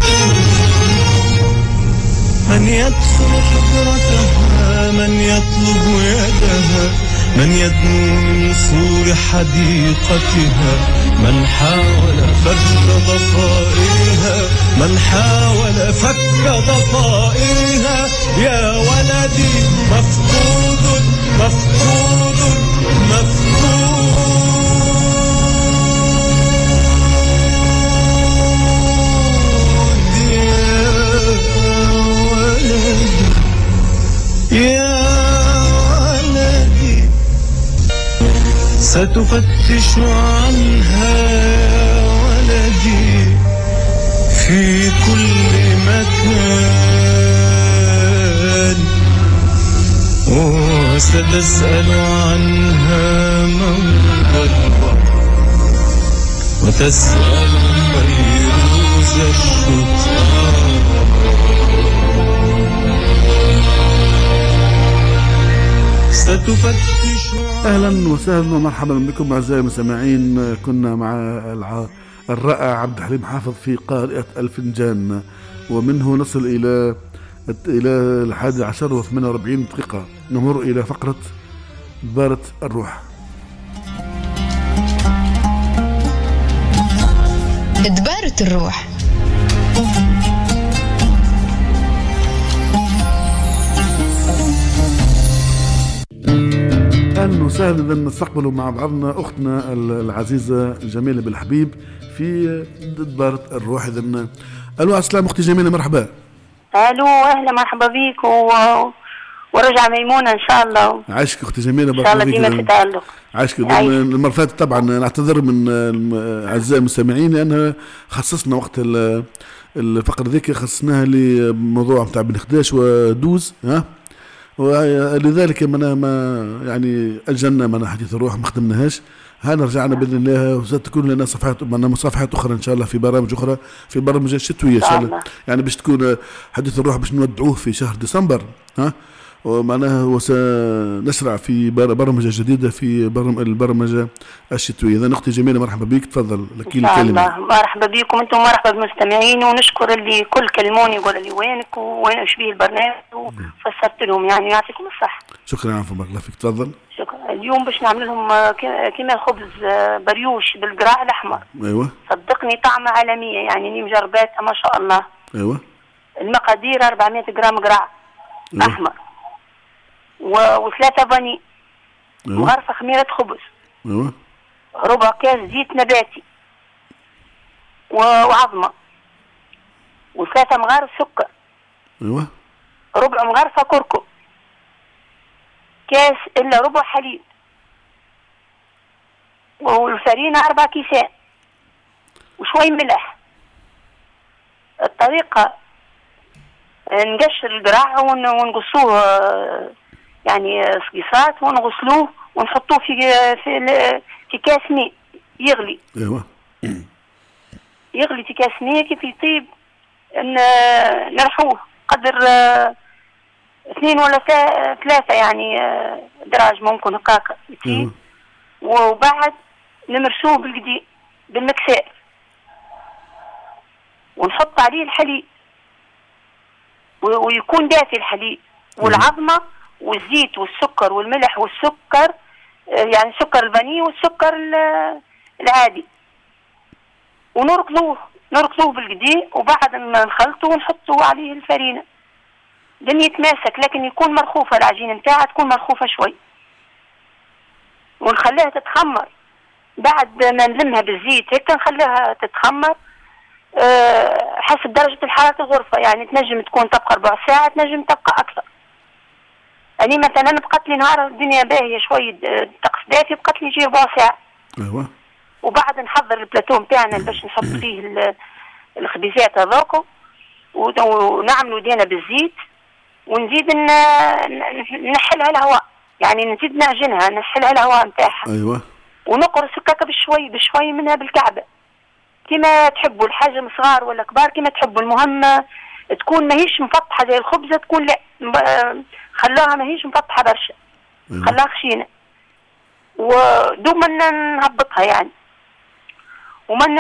من يدخل حجرتها من يطلب يدها من يدنو من سور حديقتها من حاول فك ضفائرها من حاول فك ضفائرها. يا ولدي مفقود مفقود مفقود. يا ولدي ستفتش عنها يا ولدي في كل مكان. وستسأل عنها موضة وتسأل فيروز الشطار. اهلا وسهلا ومرحبا بكم اعزائي المستمعين. كنا مع الرائع عبد الحليم حافظ في قارئة الفنجان، ومنه نصل الى الى الحادي عشر وثمانية وأربعين دقيقة. نمر الى فقرة دبارة الروح. دبارة الروح. أهلا وسهلا. إذا نستقبل مع بعضنا أختنا العزيزة جميلة بالحبيب في دبارة الروح. إذا ألو السلام أختي جميلة، مرحبا. ألو أهلا مرحبا بيك و... ورجع ميمونة إن شاء الله. عاشك أختي جميلة، إن شاء الله ديما في تألق. عاشك. المرة فاتت طبعا نعتذر من أعزائي المستمعين لأنها خصصنا وقت الفقرة ذيك خصصناها لموضوع بتاع بن خداش ودوز، ها، ولذلك ما ما يعني اجلنا من حديث الروح ما خدمناهاش. هانا رجعنا باذن الله وستكون لنا صفحات معنا صفحات اخرى ان شاء الله في برامج اخرى في برامج الشتويه ان شاء الله. يعني باش تكون حديث الروح باش نودعوه في شهر ديسمبر، ها، ومعناها وسنشرع في برمجه جديده في البرمجه الشتويه. اذا اختي جميله مرحبا بك، تفضل لك الكلمه. مرحبا بكم انتم، مرحبا بالمستمعين، ونشكر اللي كل كلموني يقول لي وينك وين ايش بيه البرنامج وفسرت لهم، يعني يعطيكم الصحه. شكرا عفوا بارك الله فيك، تفضل. شكرا. اليوم باش نعمل لهم كيما الخبز بريوش بالقراع الاحمر. ايوه صدقني طعمه عالميه، يعني اني مجرباتها ما شاء الله. ايوه. المقادير أربعمائة جرام قراع أيوة. احمر وثلاثة بني، أيوة. مغرفة خميرة خبز، أيوة. ربع كاس زيت نباتي وعظمة، وثلاثة مغارف سكر، أيوة. ربع مغرفة كركم، كاس إلا ربع حليب، والفرينة أربع كيسان، وشوي ملح. الطريقة نقشر القراع ونقصوه يعني صقيصات ونغسلوه ونحطوه في في في كاس ماء يغلي. ايوه. يغلي في كاس ماء كيف يطيب نرحوه قدر اثنين ولا ثلاثة يعني دراج ممكن هكاكا، وبعد نمرسوه بالقدي بالمكسار ونحط عليه الحليب ويكون دافي الحليب والعظمة والزيت والسكر والملح والسكر، يعني سكر الفاني والسكر العادي، ونركضوه نركضوه بالقدي، وبعد ما نخلطه ونحطه عليه الفرينة لين يتماسك، لكن يكون مرخوفة العجينة نتاعها تكون مرخوفة شوي، ونخليها تتخمر. بعد ما نلمها بالزيت هيك نخليها تتخمر أه حسب درجة الحرارة الغرفة، يعني تنجم تكون تبقى ربع ساعة، تنجم تبقى أكثر. يعني مثلا بقت لي نهار الدنيا باهية شوي الطقس دافي، بقت لي يجي ربع ساعة. ايوه. وبعد نحضر البلاتو نتاعنا باش نحط فيه الخبيزات هذوك، ونعملوا دينا بالزيت، ونزيد نحلها الهواء، يعني نزيد نعجنها نحلها الهواء نتاعها. ايوه. ونقرص هكاكا بشوي بشوي منها بالكعبة كما تحبوا، الحجم صغار ولا كبار كما تحبوا، المهم تكون ماهيش مفطحة زي الخبزة، تكون لا خلاها ماهيش مفطحة برشا. أيوة. خلاها خشينة، ودوما نهبطها يعني، ومن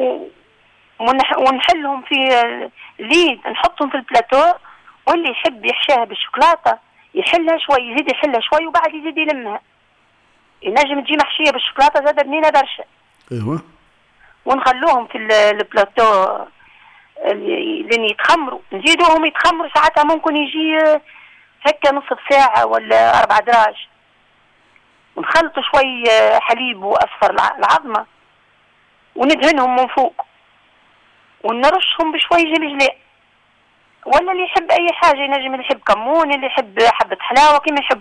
ونحلهم في ليد نحطهم في البلاتو، واللي يحب يحشاها بالشوكولاتة يحلها شوي، يزيد يحلها شوي وبعد يزيد يلمها، ينجم تجي محشية بالشوكولاتة زادة بنينة برشا. ايوه. ونخلوهم في البلاتو لين يتخمروا، نزيدوهم يتخمروا ساعتها ممكن يجي هكا نصف ساعة ولا أربع دراج، ونخلطوا شوي حليب وأصفر العظمة، وندهنهم من فوق، ونرشهم بشوي جلجلاء، ولا اللي يحب أي حاجة ينجم، اللي يحب كمون، اللي يحب حبة حلاوة كما يحب،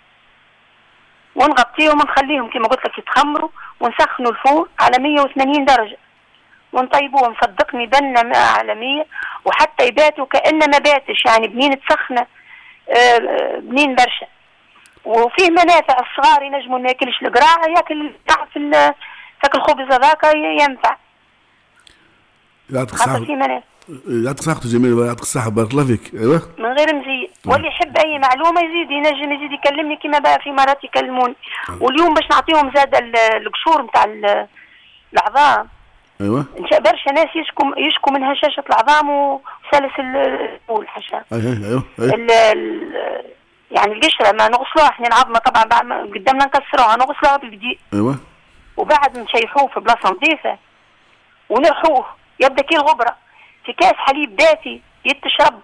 ونغطيهم ونخليهم كما قلت لك يتخمروا، ونسخنوا الفور على مية وثمانين درجة، ونطيبوهم صدقني بنا على مية، وحتى يباتوا كأنه ما باتش، يعني بنين تسخنه بنين برشا. وفيه منافع، الصغار ينجموا ما ياكلش القراع، ياكل في فك الخبز هذاك ينفع. يعطيك الصحة. يعطيك الصحة جميل، يعطيك الصحة، بارك الله فيك. ايوه. من غير مزيد، واللي يحب اي معلومة يزيد ينجم يزيد يكلمني كما بقى في مرات يكلموني. واليوم باش نعطيهم زاد القشور نتاع العظام. ايوه. ان شاء برشا ناس يشكوا يشكوا من هشاشة العظام وسلس الحشا. ايوه ايوه. أيوة. يعني القشرة ما نغسلوها احنا العظمة طبعا بعد ما قدامنا نكسروها نغسلوها بالقديم. ايوه. وبعد نشيحوه في بلاصة نظيفة ونرحوه، يبدا كي الغبرة في كاس حليب دافي يتشرب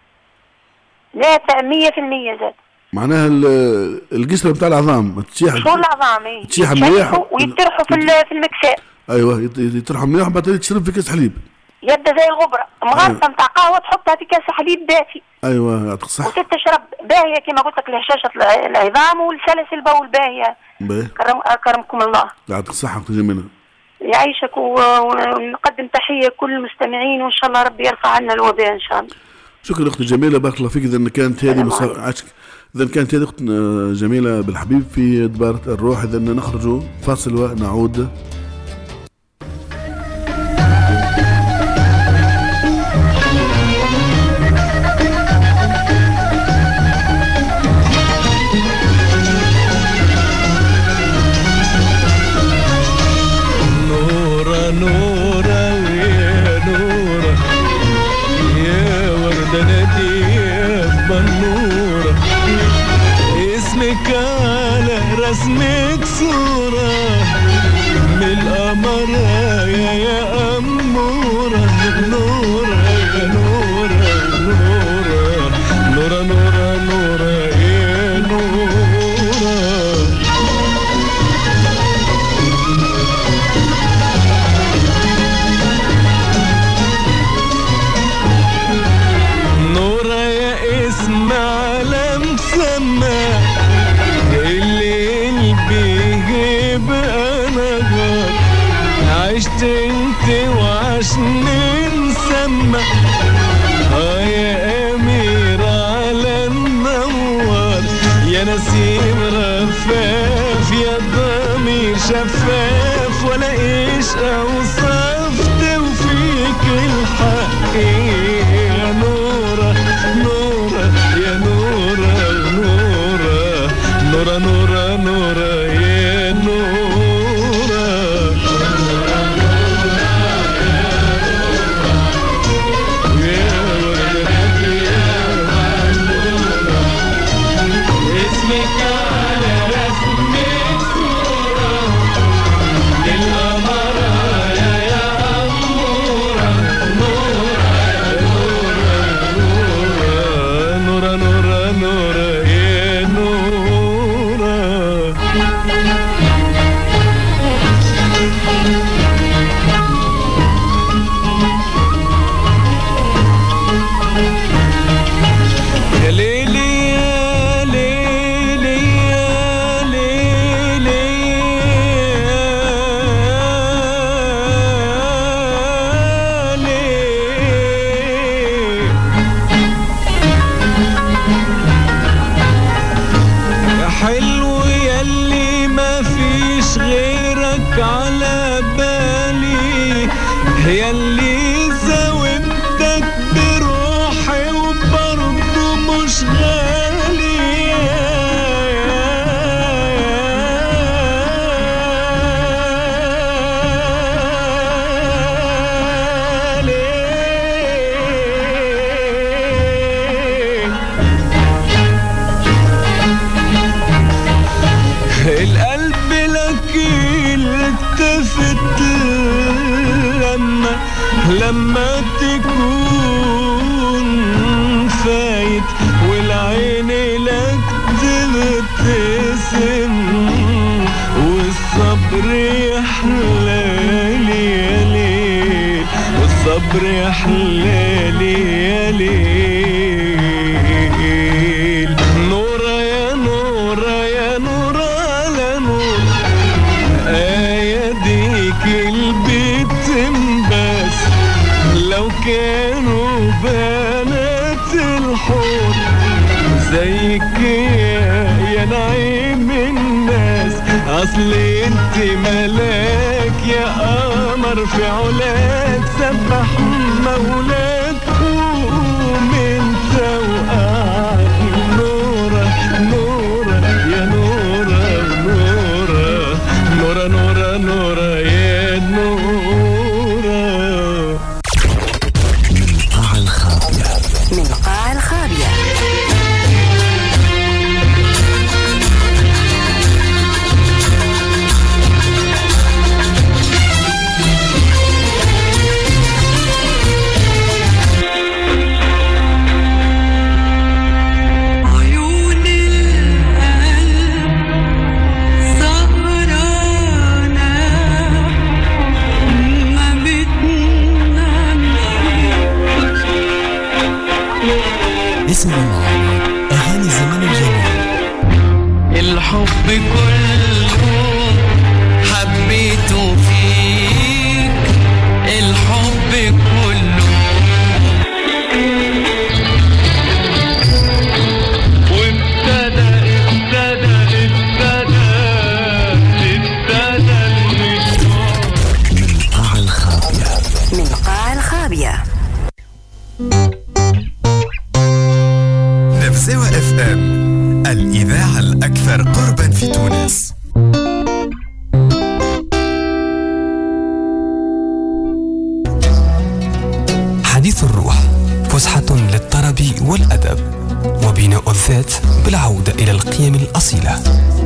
نافع مية في المية زاد. معناها القشرة بتاع العظام تشيح، شو العظام ايه تشيح مليح ويترحوا في في المكسار. ايوه يترحوا مليح وبعدين تشرب في كاس حليب، يبدا زي الغبرة مغطى نتاع قهوة تحطها في كاس حليب دافي. ايوه يعطيك الصحة. وتتشرب باهية كما قلت لك لهشاشة العظام والسلس البول باهية. كرم أكرمكم الله. يعطيك الصحة أختي جميلة. يعيشك، ونقدم تحية كل المستمعين، وإن شاء الله ربي يرفع عنا الوباء إن شاء الله. شكرا أختي جميلة، بارك الله فيك. إذا كانت هذه مصر... عشك إذا كانت هذه أختنا جميلة بالحبيب في دبارة الروح. إذا نخرج فاصل ونعود. اسمك صورة من القمر يا يا أمورة، نورة يا نورة نورة نورة نورة نورة يا نورة. نورة يا اسم علم سما عشت انت وعشني نسمى، اه يا امير على النوار، يا نسيم رفاف، يا ضمير شفاف، ولا ايش اوصفت وفيك الحق ياللي زودتك بروحي وبرضه مش غالية القلب لك التفت لما لما تكون فايت والعين لك تبتسم والصبر يحلالي يا ليل والصبر يحلالي يا ليل نورة يا نورة يا نورة على نور ايديك البيت بس لو كانوا بنات الحور زيك يا يا نعيم الناس اصل انت ملاك يا قمر في علاك سبح مولاك ومن توقعك نورة نورة يا نورة نورة نورة نورة نورة يا نورة من قاع الخابية من قاع الخابية. اسمع معنا أغاني زمن الجميل. الحب كله حبيته فيك الحب كله وابتدى ابتدى ابتدى ابتدى المشوار من قاع الخابية من قاع الخابية. نفزوة اف ام الإذاعة الأكثر قربا في تونس. حديث الروح فسحة للطرب والأدب وبناء الذات بالعودة إلى القيم الأصيلة.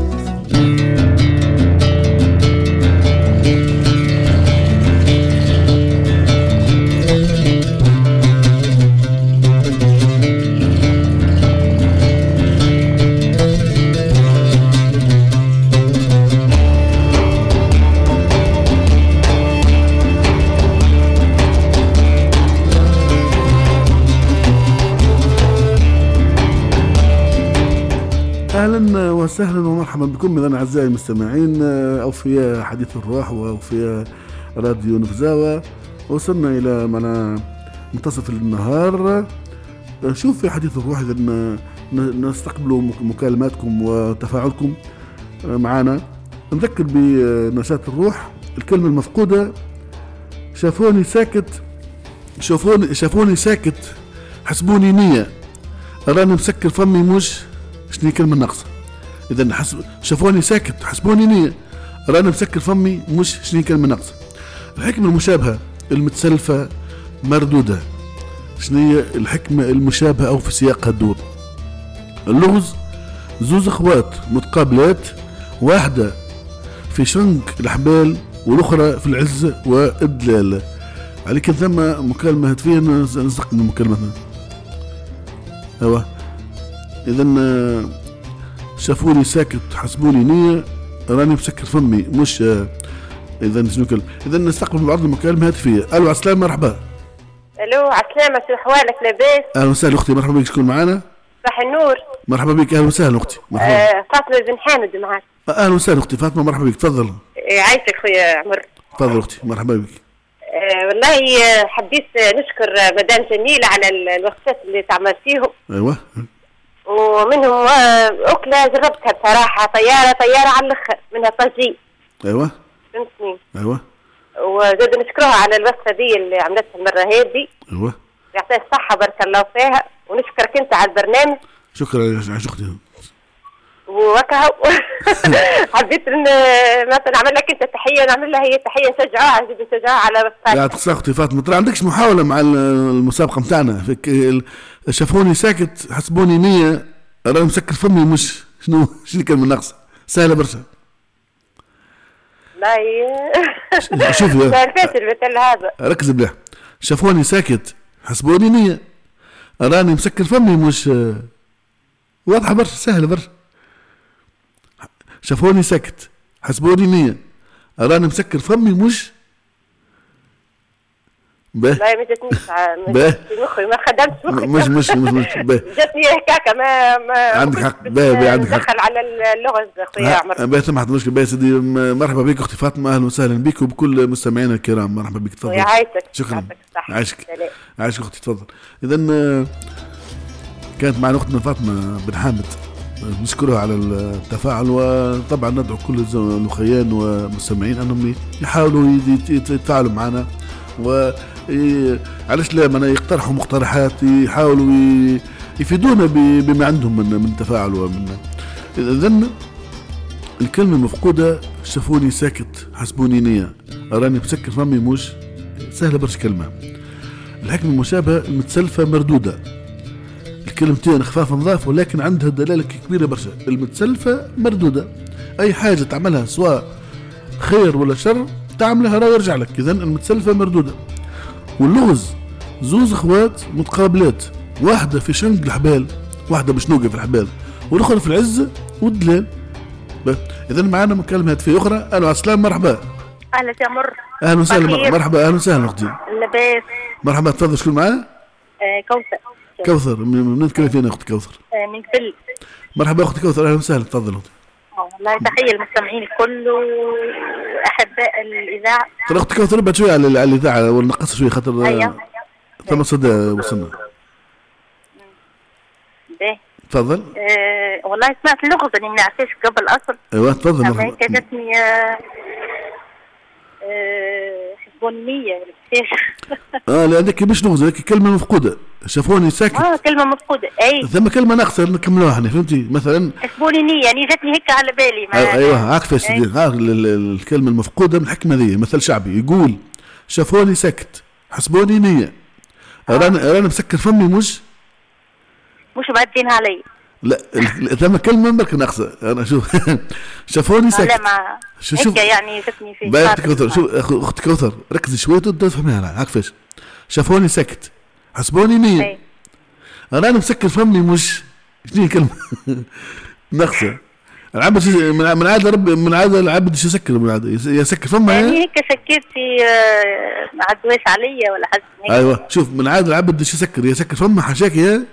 أهلا وسهلا ومرحبا بكم إذن أعزائي المستمعين أوفياء حديث الروح وأوفياء راديو نفزاوة. وصلنا إلى معنا منتصف النهار. شوف في حديث الروح إذن نستقبل مكالماتكم وتفاعلكم معنا. نذكر بنشاط الروح. الكلمة المفقودة شافوني ساكت شافوني شافوني ساكت حسبوني نية راني مسكر فمي مش شنو كلمة ناقصة. إذا حسب شافوني ساكت حسبوني نية راني مسكر فمي مش شنو كلمة ناقصة. الحكمة المشابهة المتسلفة مردودة. شنو هي الحكمة المشابهة أو في سياقها الدور؟ اللغز زوز أخوات متقابلات واحدة في شنك الحبال والأخرى في العزة والدلال. عليك ثم مكالمة هاتفية نستقبل مكالمتنا. أيوة إذن شافوني ساكت حسبوني نية راني مسكر فمي مش إذن شنو كلمة. إذن نستقبل بعض المكالمة هاتفية. ألو عسلام مرحبا. الو عسلامة شو احوالك لاباس؟ اهلا وسهلا اختي مرحبا بك. شكون معنا؟ صباح النور. مرحبا بك اهلا وسهلا اختي. مرحبا. آه فاطمة بن حامد معك. اهلا وسهلا اختي فاطمة مرحبا بك تفضل. آه عايشك خويا عمر. تفضل اختي مرحبا بك. آه والله حبيت نشكر مدام جميلة على الوقفات اللي تعملتيهم. ايوه. ومنهم آه اكلة جربتها بصراحة طيارة طيارة على الاخر منها طاجين. ايوه. فهمتني. ايوه. وزاد نشكرها على الوصفة دي اللي عملتها المرة هذه. ايوه يعطيها الصحة بارك الله فيها، ونشكرك انت على البرنامج. شكرا يا اختي. وكهو حبيت ان مثلا نعمل لك انت تحيه، نعمل لها هي تحيه، نشجعوها نشجعوها على وصفتها. يعطيك الصحة اختي فاطمه. ترى عندكش محاوله مع المسابقه نتاعنا؟ شافوني ساكت حسبوني مية، راني مسكر فمي. مش شنو شنو الكلمه الناقصه؟ سهله برشا. لا شوفي ما عرفتش المثل هذا. ركز بلاه. شافوني ساكت حسبوني مية، راني مسكر فمي. مش واضحه برشا، سهله برشا. شافوني سكت حسبوني مية، راني مسكر فمي. مش باهي لا ما جاتنيش في مخي، ما خدمتش مخي. مش مش مش مش باهي جاتني هكاكا. ما ما عندك حق. باهي باهي عندك حق. دخل على اللغز اخويا عمر. باهي سمحت مشكل. باهي سيدي مرحبا بك اختي فاطمه، اهلا وسهلا بك وبكل مستمعينا الكرام. مرحبا بك تفضل. يعيشك. شكرا. عايشك عايشك اختي تفضل. اذا كانت معنا اختنا فاطمه بن حامد، نشكرها على التفاعل، وطبعا ندعو كل الاخوان والمستمعين انهم يحاولوا يتفاعلوا معنا، و علاش لا ما يقترحوا مقترحات، يحاولوا يفيدونا بما عندهم من من تفاعل ومن. اذا الكلمه المفقوده شافوني ساكت حسبوني نية، راني مسكر فمي. مش سهله برشا كلمه. الحكمه المشابهه المتسلفه مردوده. الكلمتين خفاف نظاف ولكن عندها دلاله كبيره برشا. المتسلفه مردوده، اي حاجه تعملها سواء خير ولا شر تعملها راه يرجع لك. اذا المتسلفه مردوده. واللغز زوز اخوات متقابلات، واحده في شنق الحبال، واحده بشنوقه في الحبال، والاخرى في العزه والدلال. اذا معنا مكالمه هاتفيه اخرى. الو السلام، مرحبا. اهلا يا مر. اهلا وسهلا. مرحبا اهلا وسهلا اختي. لاباس. مرحبا تفضل. شكون معاه؟ آه كوثر. كوثر من تكلم فينا اختي كوثر؟ آه من قبل. مرحبا اختي كوثر اهلا وسهلا تفضل اختي. والله تحيه للمستمعين الكل واحباء الاذاعه. ترى اختي كوثر بعد شويه على الاذاعه ونقص شويه خاطر ايوه ثم صدى وصلنا. باهي تفضل. آه والله سمعت اللغز اللي ما نعرفش قبل اصل. ايوه تفضل. مرحبا. جاتني آه آه حسبونية ولا كيفاش؟ اه لا هذيك مش لغز، هذيك كلمه مفقوده. شافوني ساكت. اه كلمه مفقوده. اي ثم كلمه ناقصه نكملوها احنا، فهمتي؟ مثلا حسبوني نية يعني جاتني هيك على بالي. ما ايوه هاك فاش الكلمه المفقوده من الحكمه ذي. مثل شعبي يقول شافوني سكت حسبوني نية، راني راني مسكر فمي. مش مش معدينها علي. لا ثم كلمه برك ناقصه. انا شوف شافوني سكت. لا ما شوف يعني جاتني في باهي كوثر. شوف اختي كوثر ركزي شويه تفهميها. هاك فاش شافوني سكت حسبوني نية، راني مسكر فمي. مش شنو الكلمه ناقصه؟ العبد من عاده رب من عاده العبد شو يسكر من عاده يسكر فمه. يعني هيك سكرتي ما عدوش عليا ولا حاجه. ايوه شوف من عاده العبد شو يسكر يسكر فمه حاشاك يا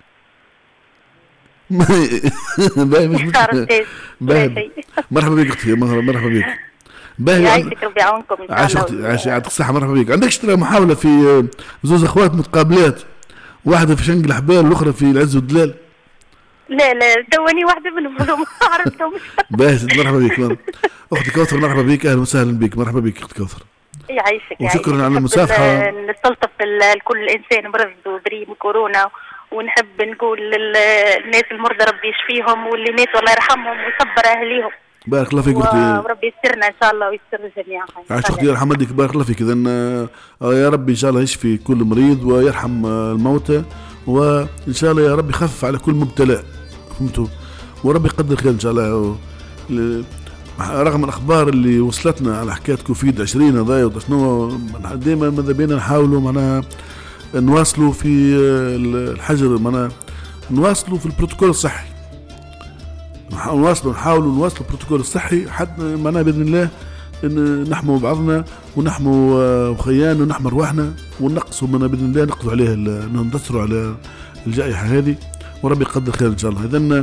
باهي. مش باهي. مرحبا بك اختي. مرحبا بك. باهي يعيشك ربي يعاونكم ان شاء الله. عايش اختي عايش يعطيك الصحه. مرحبا بك. عندكش ترى محاوله في زوز اخوات متقابلات، واحده في شنق الحبال والاخرى في العز والدلال؟ لا لا توني واحده منهم ما عرفتهمش. باهي مرحبا بك اختي كوثر. مرحبا بك اهلا وسهلا بك. مرحبا بك اختي كوثر. يعيشك. وشكرا على المسافحه. نستلطف لكل انسان مرض وبريء من كورونا، ونحب نقول للناس المرضى ربي يشفيهم، واللي ماتوا الله يرحمهم ويصبر اهليهم. بارك الله فيك اختي. وربي يسترنا ان شاء الله ويستر الجميع. عاش اختي يرحم والديك. بارك الله فيك. اذا يا ربي ان شاء الله يشفي كل مريض ويرحم الموتى، وان شاء الله يا رب يخفف على كل مبتلى، فهمتوا؟ وربي يقدر خير ان شاء الله. رغم الاخبار اللي وصلتنا على حكايه كوفيد عشرين هذايا شنو، دائما ماذا بينا نحاولوا معناها نواصلوا في الحجر، معناها نواصلوا في البروتوكول الصحي، نواصلوا نحاولوا نواصلوا البروتوكول الصحي حتى معناها باذن الله ان نحموا بعضنا ونحموا وخيانا ونحموا ارواحنا ونقصوا منا باذن الله، نقضوا عليها ننتصروا على الجائحه هذه وربي يقدر خير ان شاء الله. اذا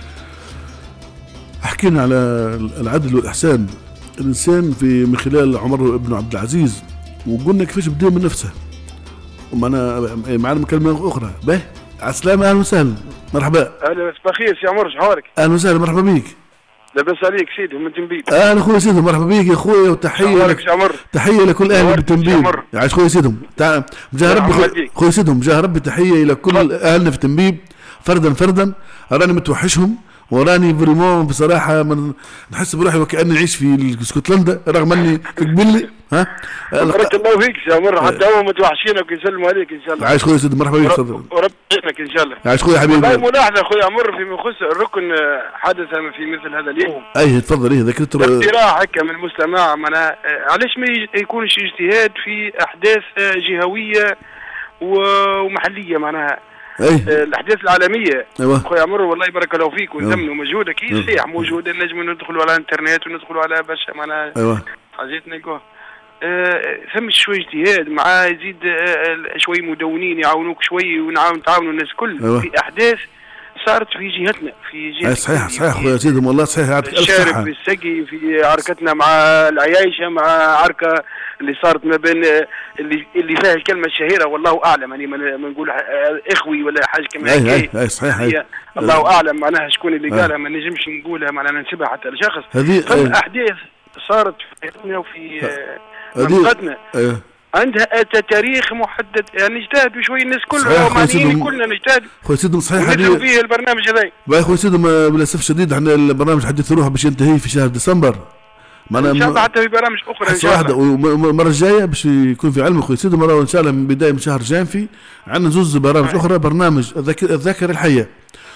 حكينا على العدل والاحسان الانسان في من خلال عمر بن عبد العزيز، وقلنا كيفاش بدا من نفسه. ومعنا معنا مكالمه اخرى. باهي على السلامه. اهلا وسهلا. مرحبا. اهلا مساء الخير سي عمر، شحوالك؟ اهلا وسهلا. مرحبا بك. لاباس عليك سيدي من تنبيب. اهلا خويا سيدهم، مرحبا بك يا خويا، وتحيه لك، تحيه لكل اهل بتنبيب. عايش خويا سيدهم، تعال بجاه ربي خويا سيدهم، بجاه ربي تحيه الى كل اهلنا في تنبيب فردا فردا. راني متوحشهم، وراني فريمون بصراحه من نحس بروحي وكاني نعيش في اسكتلندا رغم اني في قبلي. ها بارك الله فيك يا مر، حتى هم متوحشينك ويسلموا عليك ان شاء الله. عايش خويا سيدي، مرحبا بك، تفضل. ورب يعينك ان شاء الله. عايش خويا حبيبي. والله ملاحظه خويا مر فيما يخص الركن حدث في مثل هذا اليوم. اي تفضل. ايه ذكرت اقتراح هكا من المستمع، معناها علاش ما يكونش اجتهاد في احداث جهويه ومحليه، معناها أيه؟ الاحداث العالميه. أيوة. خويا عمر والله بارك الله فيك، ونثمنوا مجهودك. أيوة. صحيح موجود، نجم ندخلوا على الانترنت وندخلوا على برشا معناها أيوة. حاجات نلقوها. آه ثم شوي اجتهاد مع يزيد آه شوي مدونين يعاونوك شوي، ونعاون تعاونوا الناس كل. أيوة. في احداث صارت في جهتنا، في جهتنا. صحيح صحيح خويا سيدهم والله صحيح. يعطيك الف صحة. الشارب بالسقي، في عركتنا مع العيايشه، مع عركه اللي صارت ما بين اللي اللي فيها الكلمه الشهيره والله اعلم، يعني ما نقول اخوي ولا حاجه كما هيك. اي اي صحيح. هي الله اعلم معناها شكون اللي قالها، ما نجمش نقولها معناها ننسبها حتى لشخص. هذه احداث صارت في حياتنا وفي منطقتنا عندها تاريخ محدد، يعني نجتهد بشوي الناس كلها معنيين، كلنا نجتهد. خويا سيدهم صحيح نديروا فيه البرنامج هذا. باهي خويا سيدهم، بالاسف الشديد احنا البرنامج حديث روحه باش ينتهي في شهر ديسمبر. ان شاء الله حتى في برامج اخرى ان شاء الله. والمره الجايه باش يكون في علم خويا سيدهم، ان شاء الله من بدايه من شهر جانفي عندنا زوز برامج أي. اخرى، برنامج الذاكره الحيه،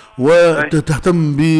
وتهتم ب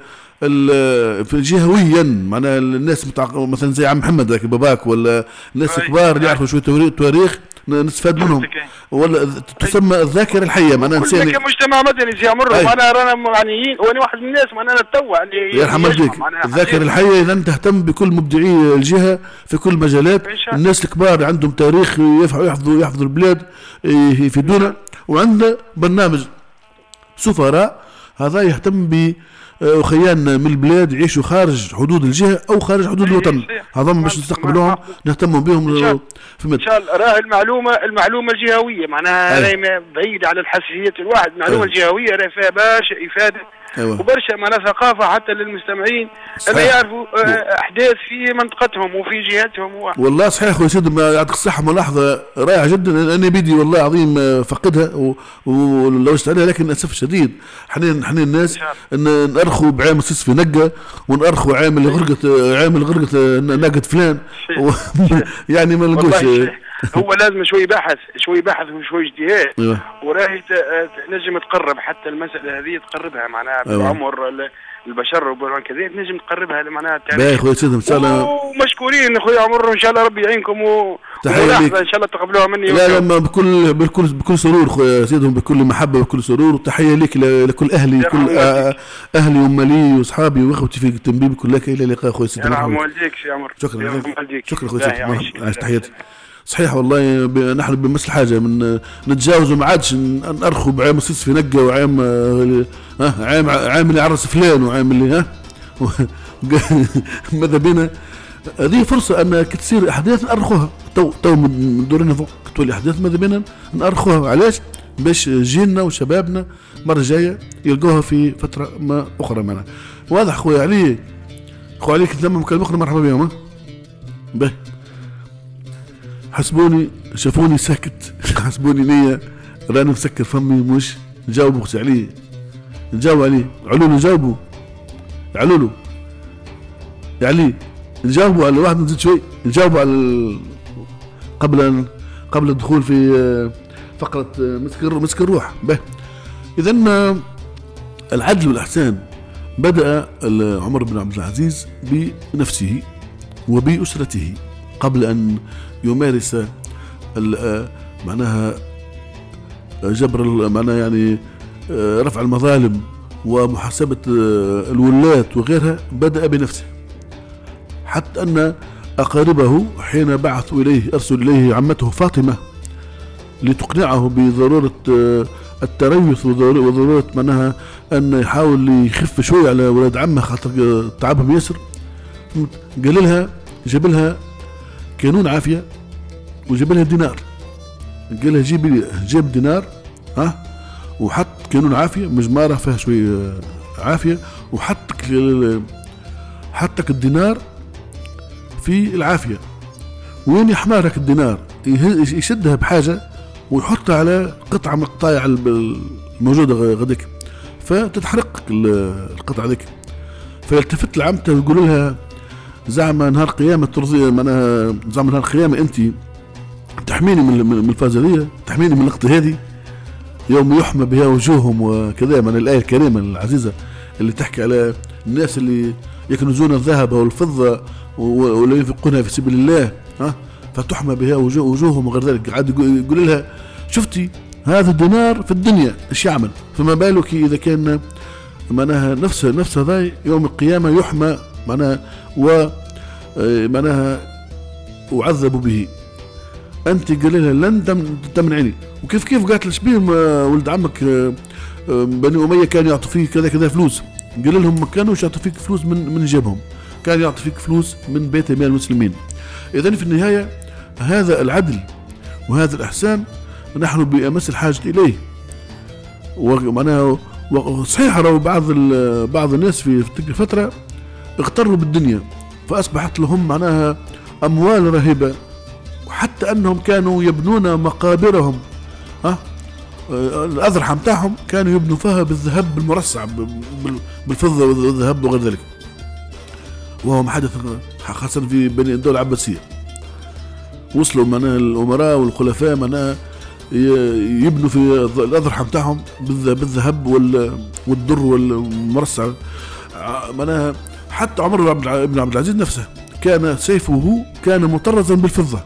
في جهويا، معناها الناس مثلا زي عم محمد ذاك باباك، ولا الناس كبار اللي يعرفوا شويه تواريخ نستفاد منهم، ولا تسمى الذاكره الحيه. معناها انسان كمجتمع مدني زي عمر، معناها رانا معنيين، وانا واحد من الناس معناها نتوع اللي يرحم والديك. الذاكره الحيه اذا تهتم بكل مبدعي الجهه في كل المجالات، الناس الكبار عندهم تاريخ يحفظوا يحفظوا البلاد يفيدونا. وعندنا برنامج سفراء، هذا يهتم ب وخياننا من البلاد يعيشوا خارج حدود الجهه او خارج حدود الوطن، هذول باش نستقبلوهم نهتموا بهم ان شاء الله. راه المعلومه المعلومه الجهويه معناها راهي بعيده على الحساسيات الواحد. المعلومه الجهويه راهي فيها برشا افاده. أيوة. وبرشا معناها ثقافه حتى للمستمعين ان يعرفوا احداث في منطقتهم وفي جهتهم. و... والله صحيح خويا سيدي، يعطيك الصحه، ملاحظه رائعه جدا. انا بيدي والله عظيم فقدها ولو عليها، لكن للاسف الشديد حنين حنين الناس ان نرخوا بعام السيس في نقه، ونرخوا عام اللي غرقت عام اللي غرقت ناقه فلان و... يعني ما نلقوش. هو لازم شوي بحث شوي بحث وشوي اجتهاد. أيوة. وراهي تنجم تقرب حتى المساله هذه، تقربها معناها بعمر البشر وكذا، تنجم تقربها معناها التاريخ. باهي خويا سيدي ان شاء الله، ومشكورين خويا عمر، ان شاء الله ربي يعينكم و تحيه لك ان شاء الله تقبلوها مني. لا لا بكل بكل بكل سرور خويا سيدهم، بكل محبه وبكل سرور، وتحيه لك لكل اهلي، كل اهلي وامالي واصحابي واخوتي في التنبيب كلها. الى اللقاء خويا سيدي. يرحم والديك يا عمر. شكرا شكرا خويا سيدي، تحياتي. صحيح والله نحن بمثل حاجه من نتجاوزوا، ما عادش نرخوا بعام السيس في نقه، وعام ها عام عام اللي عرس فلان، وعام اللي ها ماذا بينا. هذه فرصه ان تصير احداث نأرخوها تو تو من دورنا فوق، تولي احداث ماذا بينا نأرخوها. علاش؟ باش جيلنا وشبابنا المره الجايه يلقوها في فتره ما اخرى معنا. واضح خويا علي، خويا عليك تم مكالمه اخرى. مرحبا بهم. باهي حسبوني شافوني ساكت، حسبوني نية راني مسكر فمي، مش نجاوبوا اختي علي، نجاوب عليه. علولو جاوبوا، علولو يا علي نجاوبوا على واحد، نزيد شوي نجاوبوا على ال... قبل قبل الدخول في فقرة مسك مسك الروح. به إذا العدل والإحسان بدأ عمر بن عبد العزيز بنفسه وبأسرته قبل أن يمارس معناها جبر معناها يعني رفع المظالم ومحاسبة الولاة وغيرها. بدأ بنفسه، حتى أن أقاربه حين بعثوا إليه أرسل إليه عمته فاطمة لتقنعه بضرورة التريث وضرورة معناها أن يحاول يخف شوي على ولاد عمه خاطر تعبهم ياسر. قال لها جاب لها كانون عافية وجاب لها دينار، قال لها جيبي جيب دينار ها وحط كانون عافية مجمارة فيها شوي عافية، وحط حطك الدينار في العافية، وين يحمارك الدينار يشدها بحاجة ويحطها على قطعة من القطايع الموجودة غدك فتتحرق القطعة ذيك. فيلتفت لعمته ويقول لها زعما نهار قيامة ترضي معناها زعما نهار قيامة أنت تحميني من الفازة دي، تحميني من اللقطة هذه يوم يحمى بها وجوههم وكذا. من الآية الكريمة العزيزة اللي تحكي على الناس اللي يكنزون الذهب والفضة ولا ينفقونها في سبيل الله، ها فتحمى بها وجوههم وغير ذلك. عاد يقول لها شفتي هذا الدينار في الدنيا ايش يعمل، فما بالك اذا كان معناها نفس نفس هذا يوم القيامه يحمى معناها و معناها وعذب به. انت قال لها لن تمنعني. وكيف كيف قالت لشبيه ولد عمك بني اميه كانوا يعطوا فيه كذا كذا فلوس، قال لهم ما كانوش يعطوا فيك فلوس من من جيبهم، كان يعطي فيك فلوس من بيت مال المسلمين. اذن في النهايه هذا العدل وهذا الاحسان نحن بأمس الحاجة إليه. ومعناها صحيح راهو بعض بعض الناس في تلك الفترة اغتروا بالدنيا فأصبحت لهم معناها أموال رهيبة، وحتى أنهم كانوا يبنون مقابرهم ها الأضرحة متاعهم كانوا يبنوا فيها بالذهب المرصع بالفضة والذهب وغير ذلك، وهو ما حدث خاصة في بني الدولة العباسية. وصلوا معناها الأمراء والخلفاء معناها يبنوا في الأضرحة متاعهم بالذهب والدر والمرصع معناها. حتى عمر بن عبد العزيز نفسه كان سيفه كان مطرزا بالفضة،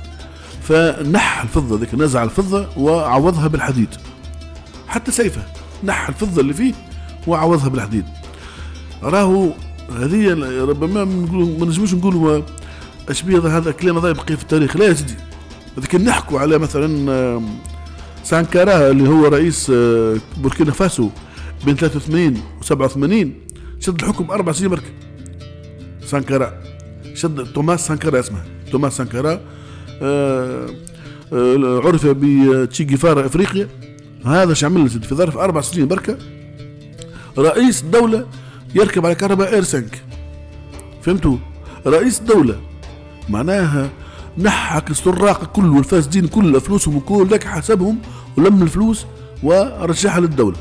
فنح الفضة ذيك نزع الفضة وعوضها بالحديد. حتى سيفه نح الفضة اللي فيه وعوضها بالحديد. راهو هذه ربما ما نجموش نقولوا أشبيه هذا الكلام هذا يبقى في التاريخ، لا يا سيدي. لكن نحكوا على مثلا سانكارا اللي هو رئيس بوركينا فاسو بين ثلاثة وثمانين وسبعة وثمانين شد الحكم أربع سنين برك. سانكارا شد توماس سانكارا اسمه توماس سانكارا آه آه عرف بتشي جيفارا افريقيا. هذا شعمل في ظرف أربع سنين بركة رئيس دولة يركب على كهرباء اير سانك. فهمتوا؟ رئيس دولة معناها نحك السراق كل والفاسدين كل فلوسهم وكل ذاك حسبهم ولم الفلوس ورجعها للدولة.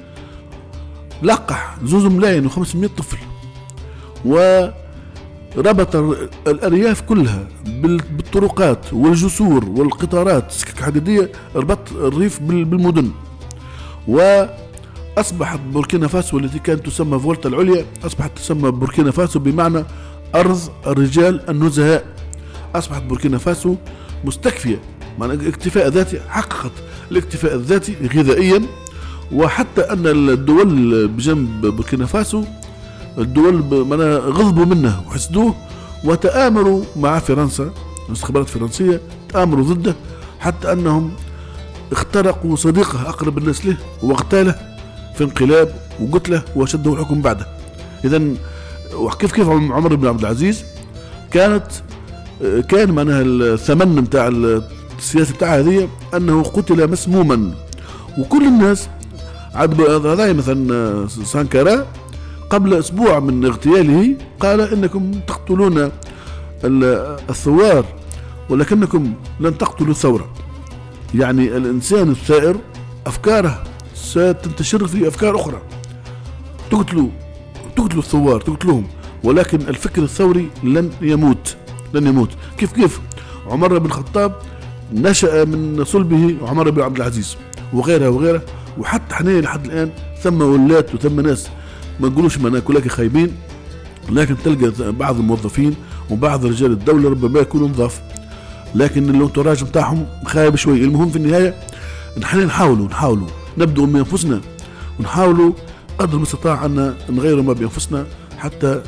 لقح زوز ملايين وخمسمائة طفل وربط الأرياف كلها بالطرقات والجسور والقطارات سكك حديدية، ربط الريف بالمدن. وأصبحت بوركينا فاسو التي كانت تسمى فولتا العليا أصبحت تسمى بوركينا فاسو بمعنى أرض الرجال النزهاء. أصبحت بوركينا فاسو مستكفية معنى اكتفاء ذاتي، حققت الاكتفاء الذاتي غذائيا. وحتى أن الدول بجنب بوركينا فاسو الدول غضبوا منه وحسدوه وتآمروا مع فرنسا، الاستخبارات الفرنسية تآمروا ضده حتى أنهم اخترقوا صديقه أقرب الناس له واغتاله في انقلاب وقتله وشده الحكم بعده. إذن وكيف كيف عمر بن عبد العزيز كانت كان معناها الثمن متاع السياسة بتاعها هذه أنه قتل مسموما. وكل الناس عاد هذا مثلا سانكارا قبل أسبوع من اغتياله قال إنكم تقتلون الثوار ولكنكم لن تقتلوا الثورة. يعني الإنسان الثائر أفكاره ستنتشر في أفكار أخرى، تقتلوا تقتلوا الثوار تقتلوهم، ولكن الفكر الثوري لن يموت لن يموت. كيف كيف عمر بن الخطاب نشأ من صلبه عمر بن عبد العزيز وغيرها وغيرها. وحتى حنين لحد الآن ثم ولات وثم ناس ما نقولوش ما ناكلك خايبين، لكن تلقى بعض الموظفين وبعض رجال الدولة ربما يكونوا نظاف لكن الانتراج بتاعهم خايب شوي. المهم في النهاية نحن نحاولوا نحاولوا نبدأ من أنفسنا ونحاولوا قدر المستطاع أن نغير ما بأنفسنا حتى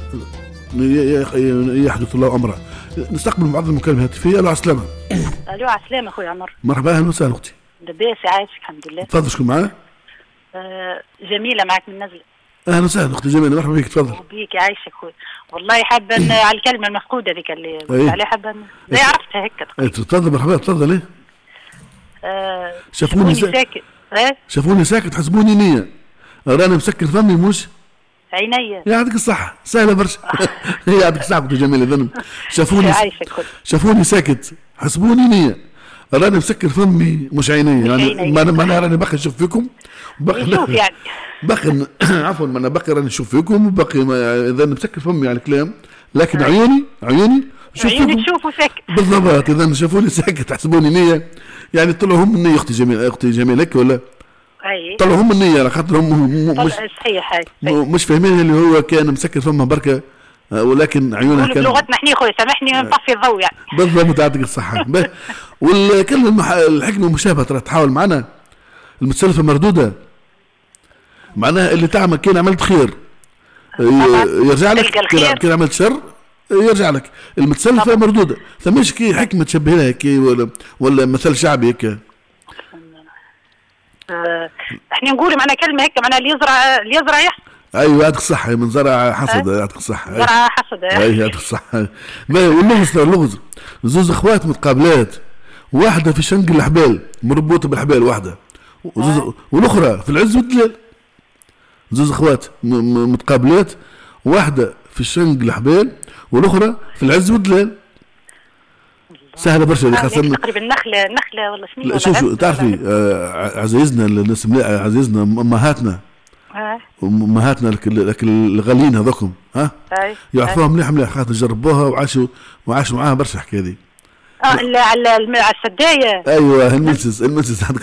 يحدث الله أمره. نستقبل بعض المكالمة الهاتفية. ألو عسلامة. ألو عسلامة أخوي عمر. مرحبا أهلا وسهلا أختي. لباس عايشك الحمد لله. تفضل شكون معاه؟ آه جميلة معك من نزلة. أهلا وسهلا أختي جميلة مرحبا بك تفضل. بيك عايشك أخوي. والله حابة على الكلمة المفقودة ذيك اللي قلت عليها حابة زي عرفتها هيك. تفضل مرحبا تفضل. إيه؟ آه شافوني ساكت. شافوني ساكت حسبوني نية. راني مسكر فمي مش عينيا. يعطيك الصحة، سهلة برشا. يعطيك الصحة كنت جميلة. إذن شافوني شافوني ساكت حسبوني نية، راني مسكر فمي مش عيني، يعني ما أنا راني باقي نشوف فيكم باقي نشوف يعني باقي عفوا ما أنا باقي راني نشوف فيكم وباقي إذا مسكر فمي على الكلام، لكن عيوني عيوني عيوني تشوفوا ساكت بالضبط. إذا شافوني ساكت حسبوني نية، يعني طلعوا هم النية. أختي جميلة أختي جميلة هيك ولا؟ أي طلعوا هم النية على خاطر هم مش صحيح هاي مش فاهمين اللي هو كان مسكر فمها بركة، ولكن عيونها كان بلغتنا احنا خويا سامحني نطفي الضوء يعني. بالضبط يعطيك الصحة. والكلمة الحكمة المشابهة ترى تحاول معنا المتسلفة مردودة، معناها اللي تعمل كان عملت خير يرجع لك، كان عملت شر يرجع لك. المتسلفة مردودة، ثماش كي حكمة تشبه لها كي ولا ولا مثل شعبي هيك. اه احنا نقول معنا كلمة هيك معناها اللي يزرع اللي يزرع يحصد. ايوه يعطيك الصحة، من زرع حصد. يعطيك الصحة، زرع حصد. ايوه يعطيك الصحة. واللغز اللغز زوز اخوات متقابلات، واحدة في شنق الحبال مربوطة بالحبال واحدة، والاخرى في العز والدلال. زوز اخوات متقابلات، واحدة في شنق الحبال والاخرى في العز والدلال. سهله برشا. خاصه تقريبا النخله النخله ولا شنو؟ لا شوف تعرفي آه عزيزنا الناس عزيزنا امهاتنا امهاتنا لك الغاليين هذوكم ها يعرفوها مليح مليح خاطر جربوها وعاشوا وعاشوا معاها برشا الحكايه دي. اه على على السدايه. ايوه المنسس المنسس عندك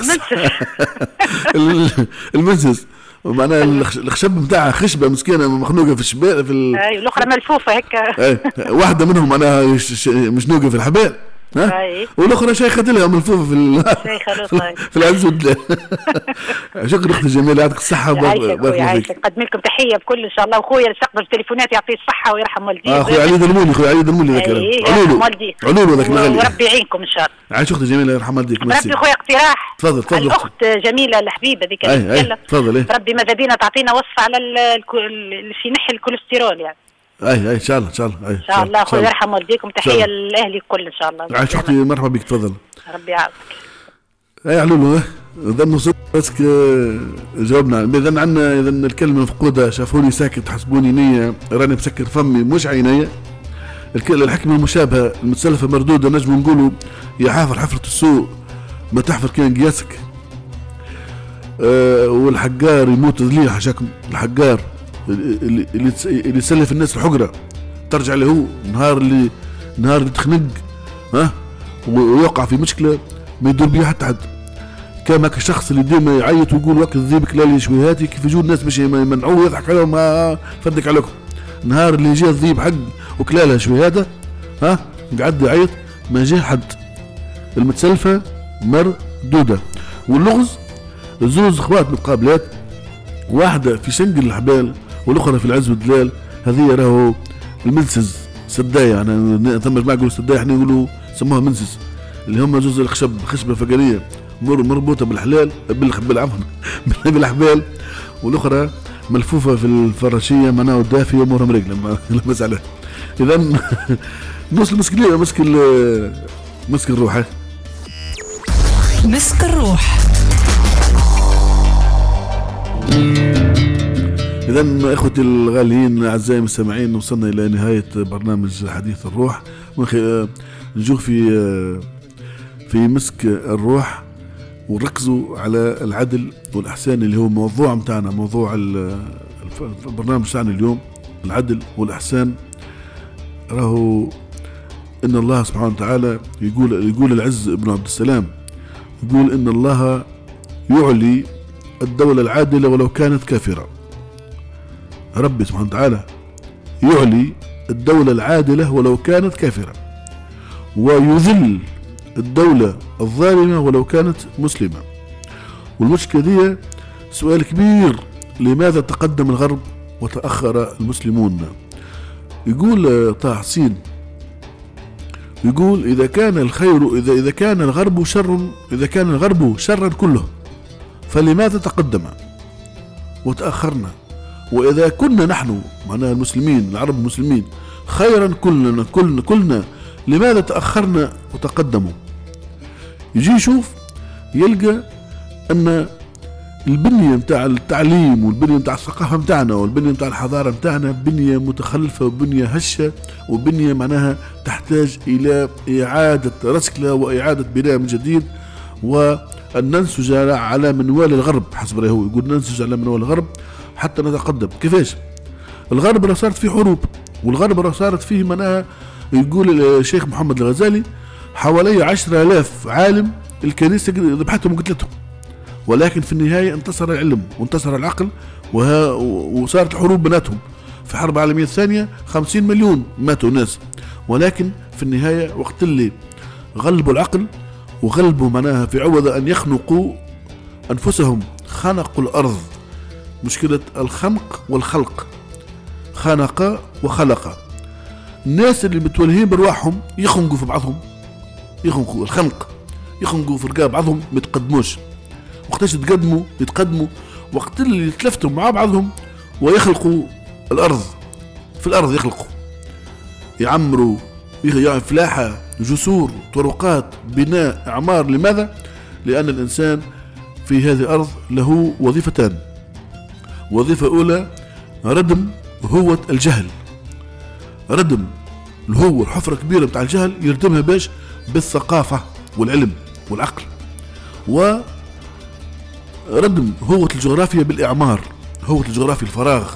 المنسس معناها الخشب نتاعها خشبه مسكينه مخنوقه في الشبال في ال... اي الاخرى ملفوفه هيك. اي واحده منهم معناها مشنوقه في الحبال ها، والاخرى شيخه لها ملفوفه في ال... في, في العز والدلال. شكرا اختي جميله يعطيك الصحه وبارك فيك. نقدم لكم تحيه بكل ان شاء الله، وخويا اللي استقبل التليفونات يعطيه الصحه ويرحم والديه. اه خويا علي درمولي خويا علي درمولي ذاك علولو علولو ذاك الغالي وربي يعينكم ان شاء الله. عايش اختي جميله يرحم والديك. ربي خويا اقتراح. تفضل تفضل. الاخت جميله الحبيبه ذيك اللي تفضل. ربي ماذا بينا تعطينا وصفه على اللي في نحي الكوليسترول يعني. اي اي ان شاء الله ان شاء الله ان شاء الله خويا يرحم والديكم. تحيه للاهلي الكل ان شاء الله. عايش اختي مرحبا بك. تفضل. ربي يعاونك. اي علولو اذا نوصل بس جاوبنا. اذا عندنا اذا الكلمه مفقوده، شافوني ساكت حسبوني نيه، راني مسكر فمي مش عينيا. الحكمه المشابهه المتسلفه مردوده، نجم نقولوا يا حافر حفره السوء ما تحفر كان قياسك. أه والحجار يموت ذليل حشاكم. الحجار اللي اللي يسلف الناس الحجره ترجع له هو نهار اللي نهار اللي تخنق ها ويوقع في مشكله ما يدور بيها حتى حد. كان هكا الشخص اللي ديما يعيط ويقول وقت الذيب كلالي شويهاتي، كيف يجوا الناس باش يمنعوه ويضحك عليهم ما فدك عليكم. نهار اللي جاء الذيب حق وكلالها شويهاته ها قعد يعيط ما جاء حد. المتسلفه مردوده. واللغز زوز اخوات متقابلات، واحده في شنق الحبال والاخرى في العز والدلال. هذه راهو المنسز سدايه، انا ثم جماعه يقولوا سدايه، احنا نقولوا سموها منسز، اللي هم جزء الخشب خشبه فقريه مربوطه بالحلال بالعفن بالحبال، والاخرى ملفوفه في الفراشيه معناها الدافيه امورها مريقله المساله. اذا نوصل مسك مسك مسك الروح. مسك الروح. إذا إخوتي الغاليين أعزائي المستمعين، وصلنا إلى نهاية برنامج حديث الروح. نجوه في في مسك الروح ونركزوا على العدل والإحسان اللي هو موضوع متاعنا، موضوع البرنامج تاعنا اليوم، العدل والإحسان. راهو إن الله سبحانه وتعالى يقول يقول العز بن عبد السلام يقول إن الله يعلي الدولة العادلة ولو كانت كافرة. ربي سبحانه وتعالى يعلي الدولة العادلة ولو كانت كافرة، ويذل الدولة الظالمة ولو كانت مسلمة. والمشكلة دي سؤال كبير، لماذا تقدم الغرب وتأخر المسلمون؟ يقول طه حسين يقول إذا كان الخير إذا إذا كان الغرب شر إذا كان الغرب شرا كله فلماذا تقدم وتأخرنا؟ وإذا كنا نحن معناها المسلمين العرب المسلمين خيرا كلنا كلنا كلنا لماذا تأخرنا وتقدموا؟ يجي يشوف يلقى أن البنية متاع التعليم والبنية متاع الثقافة متاعنا والبنية متاع الحضارة متاعنا بنية متخلفة وبنية هشة وبنية معناها تحتاج إلى إعادة رسكلة وإعادة بناء من جديد، وأن ننسج على منوال الغرب حسب رأيه هو، يقول ننسج على منوال الغرب حتى نتقدم. كيفاش؟ الغرب راه صارت فيه حروب، والغرب راه صارت فيه معناها يقول الشيخ محمد الغزالي حوالي عشرة آلاف عالم الكنيسة ذبحتهم وقتلتهم، ولكن في النهاية انتصر العلم وانتصر العقل وها وصارت الحروب بيناتهم. في الحرب العالمية الثانية خمسين مليون ماتوا ناس، ولكن في النهاية وقت اللي غلبوا العقل وغلبوا معناها في عوض أن يخنقوا أنفسهم خنقوا الأرض. مشكلة الخنق والخلق، خنق وخلق. الناس اللي متولهين برواحهم يخنقوا في بعضهم، يخنقوا الخنق، يخنقوا في رقاب بعضهم ما يتقدموش. وقتاش يتقدموا يتقدموا وقت اللي يتلفتوا مع بعضهم ويخلقوا الأرض، في الأرض يخلقوا يعمروا فلاحة جسور طرقات بناء إعمار. لماذا؟ لأن الإنسان في هذه الأرض له وظيفتان. وظيفة أولى ردم هوة الجهل، ردم الهوة الحفرة كبيرة بتاع الجهل يردمها باش بالثقافة والعلم والعقل، و ردم هوة الجغرافيا بالإعمار، هوة الجغرافيا الفراغ.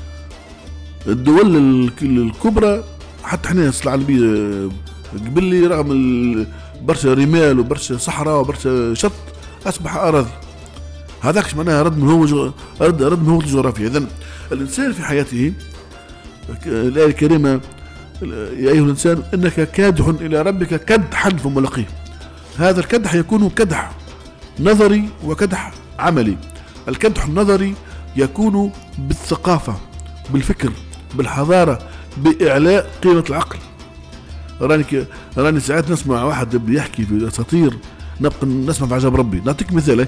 الدول الكبرى حتى احنا العالمية قبل لي رغم برشا رمال وبرشا صحراء وبرشا شط أصبح أراضي. هذاكش معناها ردم هو ردم هوة الجغرافيا. إذن الإنسان في حياته الآية الكريمة يا أيها الإنسان إنك كادح إلى ربك كدحا فملاقيه. هذا الكدح يكون كدح نظري وكدح عملي. الكدح النظري يكون بالثقافة بالفكر بالحضارة بإعلاء قيمة العقل. راني راني ساعات نسمع واحد بيحكي في أساطير نبقى نسمع في عجب ربي. نعطيك مثال،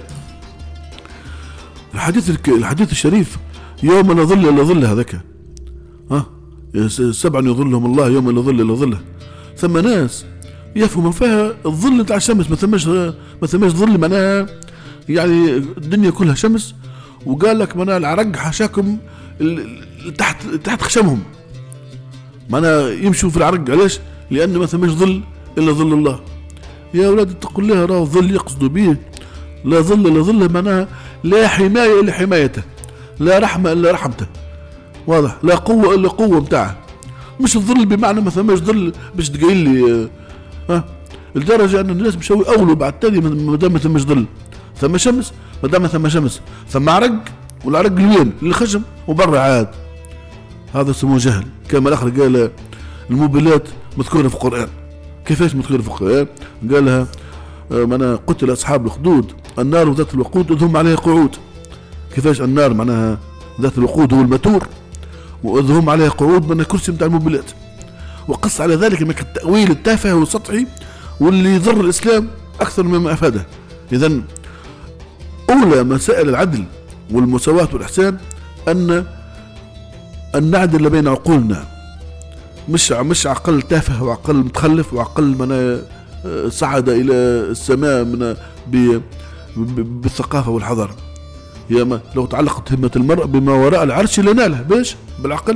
الحديث الحديث الشريف يوم لا ظل إلا ظل هذاك، ها سبعا يظلهم الله يوم لا ظل إلا ظله. ثم ناس يفهموا فيها الظل نتاع الشمس، ما ثماش ما ثماش ظل معناها يعني الدنيا كلها شمس، وقال لك معناها العرق حاشاكم تحت تحت خشمهم، معناها يمشوا في العرق. علاش؟ لأن ما ثماش ظل إلا ظل الله. يا أولاد اتقوا الله، راه ظل يقصدوا به لا ظل إلا ظله، معناها لا حماية إلا حمايته، لا رحمة إلا رحمته، واضح؟ لا قوة إلا قوة متاعه. مش الظل بمعنى ما ثماش ظل باش تقايل لي ها، لدرجة أن الناس مشاوي أولوا بعد تالي ما دام ما ثماش ظل. ثم شمس، ما دام ثم شمس ثم عرق، والعرق لوين؟ للخشم وبرا عاد. هذا سموه جهل. كما الآخر قال الموبيلات مذكورة في القرآن. كيفاش مذكورة في القرآن؟ قالها معناها قتل أصحاب الأخدود النار ذات الوقود إذ هم عليها قعود. كيفاش النار معناها ذات الوقود هو الماتور، وإذ هم عليها قعود من الكرسي متاع الموبيلات. وقص على ذلك من التأويل التافه والسطحي واللي يضر الإسلام أكثر مما أفاده. إذن أولى مسائل العدل والمساواة والإحسان أن أن نعدل بين عقولنا، مش مش عقل تافه وعقل متخلف وعقل من صعد إلى السماء من بالثقافة والحضارة. هي ما لو تعلقت همة المرء بما وراء العرش لنالها باش بالعقل.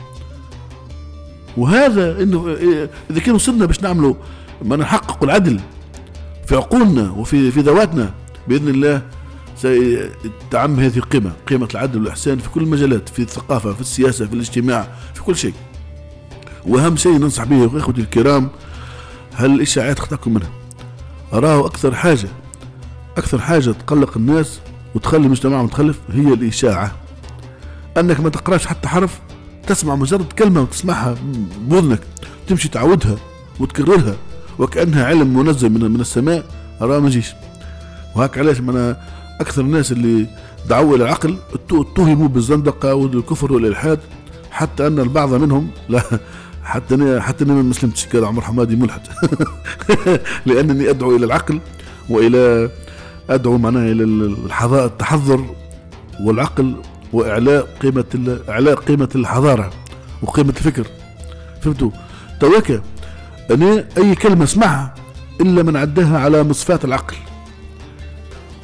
وهذا إنه إذا كانوا وصلنا باش نعملوا ما نحقق العدل في عقولنا وفي في ذواتنا بإذن الله سيتعم هذه القيمة، قيمة العدل والإحسان في كل المجالات، في الثقافة في السياسة في الاجتماع في كل شيء. وأهم شيء ننصح به إخوتي الكرام هالإشاعات خطاكم منها. أراه أكثر حاجة أكثر حاجة تقلق الناس وتخلي المجتمع متخلف هي الإشاعة. أنك ما تقراش حتى حرف، تسمع مجرد كلمة وتسمعها بأذنك تمشي تعودها وتكررها وكأنها علم منزل من من السماء. أراه ما يجيش. وهاك علاش من أكثر الناس اللي دعوا إلى العقل اتهموا بالزندقة والكفر والإلحاد، حتى أن البعض منهم لا حتى أنا حتى أنا ما مسلمتش قال عمر حمادي ملحد لأنني أدعو إلى العقل وإلى أدعو معناه إلى الحضارة التحضر والعقل وإعلاء قيمة إعلاء قيمة الحضارة وقيمة الفكر. فهمتوا؟ تواكا أنا أي كلمة اسمعها إلا من عدها على مصفات العقل،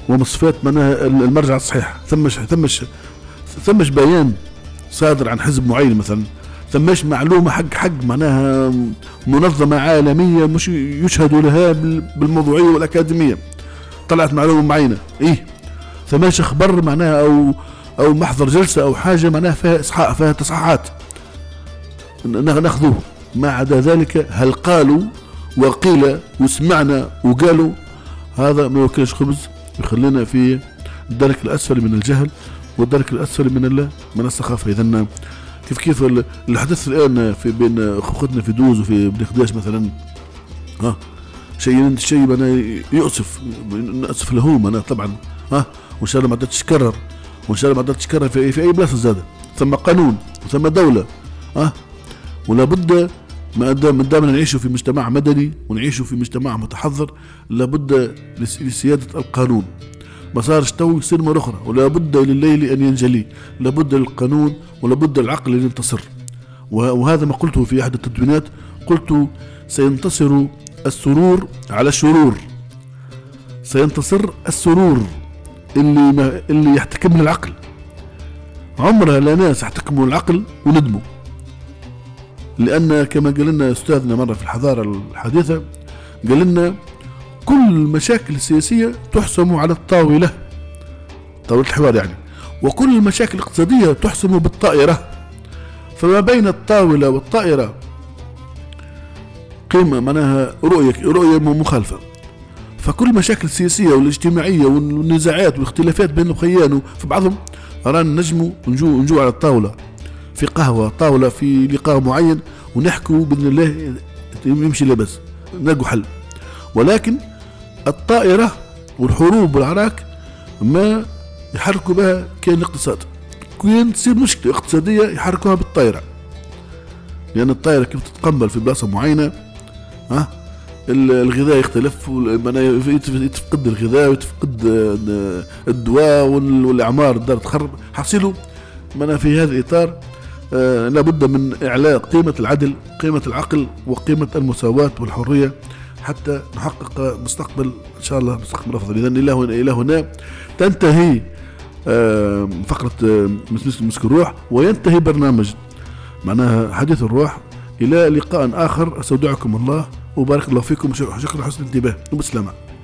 ومن صفات معناها المرجع الصحيح. ثمش ثمش ثمش بيان صادر عن حزب معين مثلا، ثمش معلومة حق حق معناها منظمة عالمية مش يشهد لها بالموضوعية والأكاديمية، طلعت معلومة معينة إيه، ثماش خبر معناها أو أو محضر جلسة أو حاجة معناها فيها إصحاء فيها تصحيحات ناخذوه. ما عدا ذلك هل قالوا وقيل وسمعنا وقالوا، هذا ما يوكلش خبز، يخلينا في الدرك الأسفل من الجهل والدرك الأسفل من من الثقافة. إذن كيف كيف اللي حدث الآن في بين أخوتنا في دوز وفي بن خداش مثلا، ها شيء شيء أنا يؤسف نأسف له أنا طبعا، ها وإن شاء الله ما عادش تكرر، وإن شاء الله ما عادش تكرر في في أي بلاصة زادة. ثم قانون وثم دولة، ها ولا بد ما دام دامنا نعيشوا في مجتمع مدني ونعيشوا في مجتمع متحضر لابد لسيادة القانون. ما صارش تو يصير مرة أخرى، ولا بد لليل أن ينجلي، لابد للقانون ولابد العقل أن ينتصر. وهذا ما قلته في أحد التدوينات، قلت سينتصر السرور على الشرور، سينتصر السرور اللي ما اللي يحتكم من العقل. عمرها لا ناس يحتكموا العقل وندموا، لأن كما قال لنا أستاذنا مرة في الحضارة الحديثة، قال لنا كل المشاكل السياسية تحسم على الطاولة، طاولة الحوار يعني، وكل المشاكل الاقتصادية تحسم بالطائرة. فما بين الطاولة والطائرة قيمة معناها رؤية رؤية مخالفة. فكل المشاكل السياسية والاجتماعية والنزاعات والاختلافات بين الخيان في بعضهم رانا نجموا نجو نجو على الطاولة في قهوة، طاولة في لقاء معين، ونحكوا بإذن الله يمشي لبس نلقوا حل. ولكن الطائرة والحروب والعراك ما يحركوا بها كان الاقتصاد، كان تصير مشكلة اقتصادية يحركوها بالطائرة، لأن الطائرة كيف تتقنبل في بلاصة معينة، ها الغذاء يختلف، يتفقد الغذاء ويتفقد الدواء والأعمار الدار تخرب، حصيلوا منا في هذا الإطار آه لابد من إعلاء قيمة العدل، قيمة العقل، وقيمة المساواة والحرية، حتى نحقق مستقبل إن شاء الله مستقبل أفضل. إذن إلى هنا إلى هنا تنتهي آه فقرة آه مسك الروح، وينتهي برنامج معناها حديث الروح. إلى لقاء آخر، أستودعكم الله وبارك الله فيكم، شكرا حسن الانتباه وبالسلامة.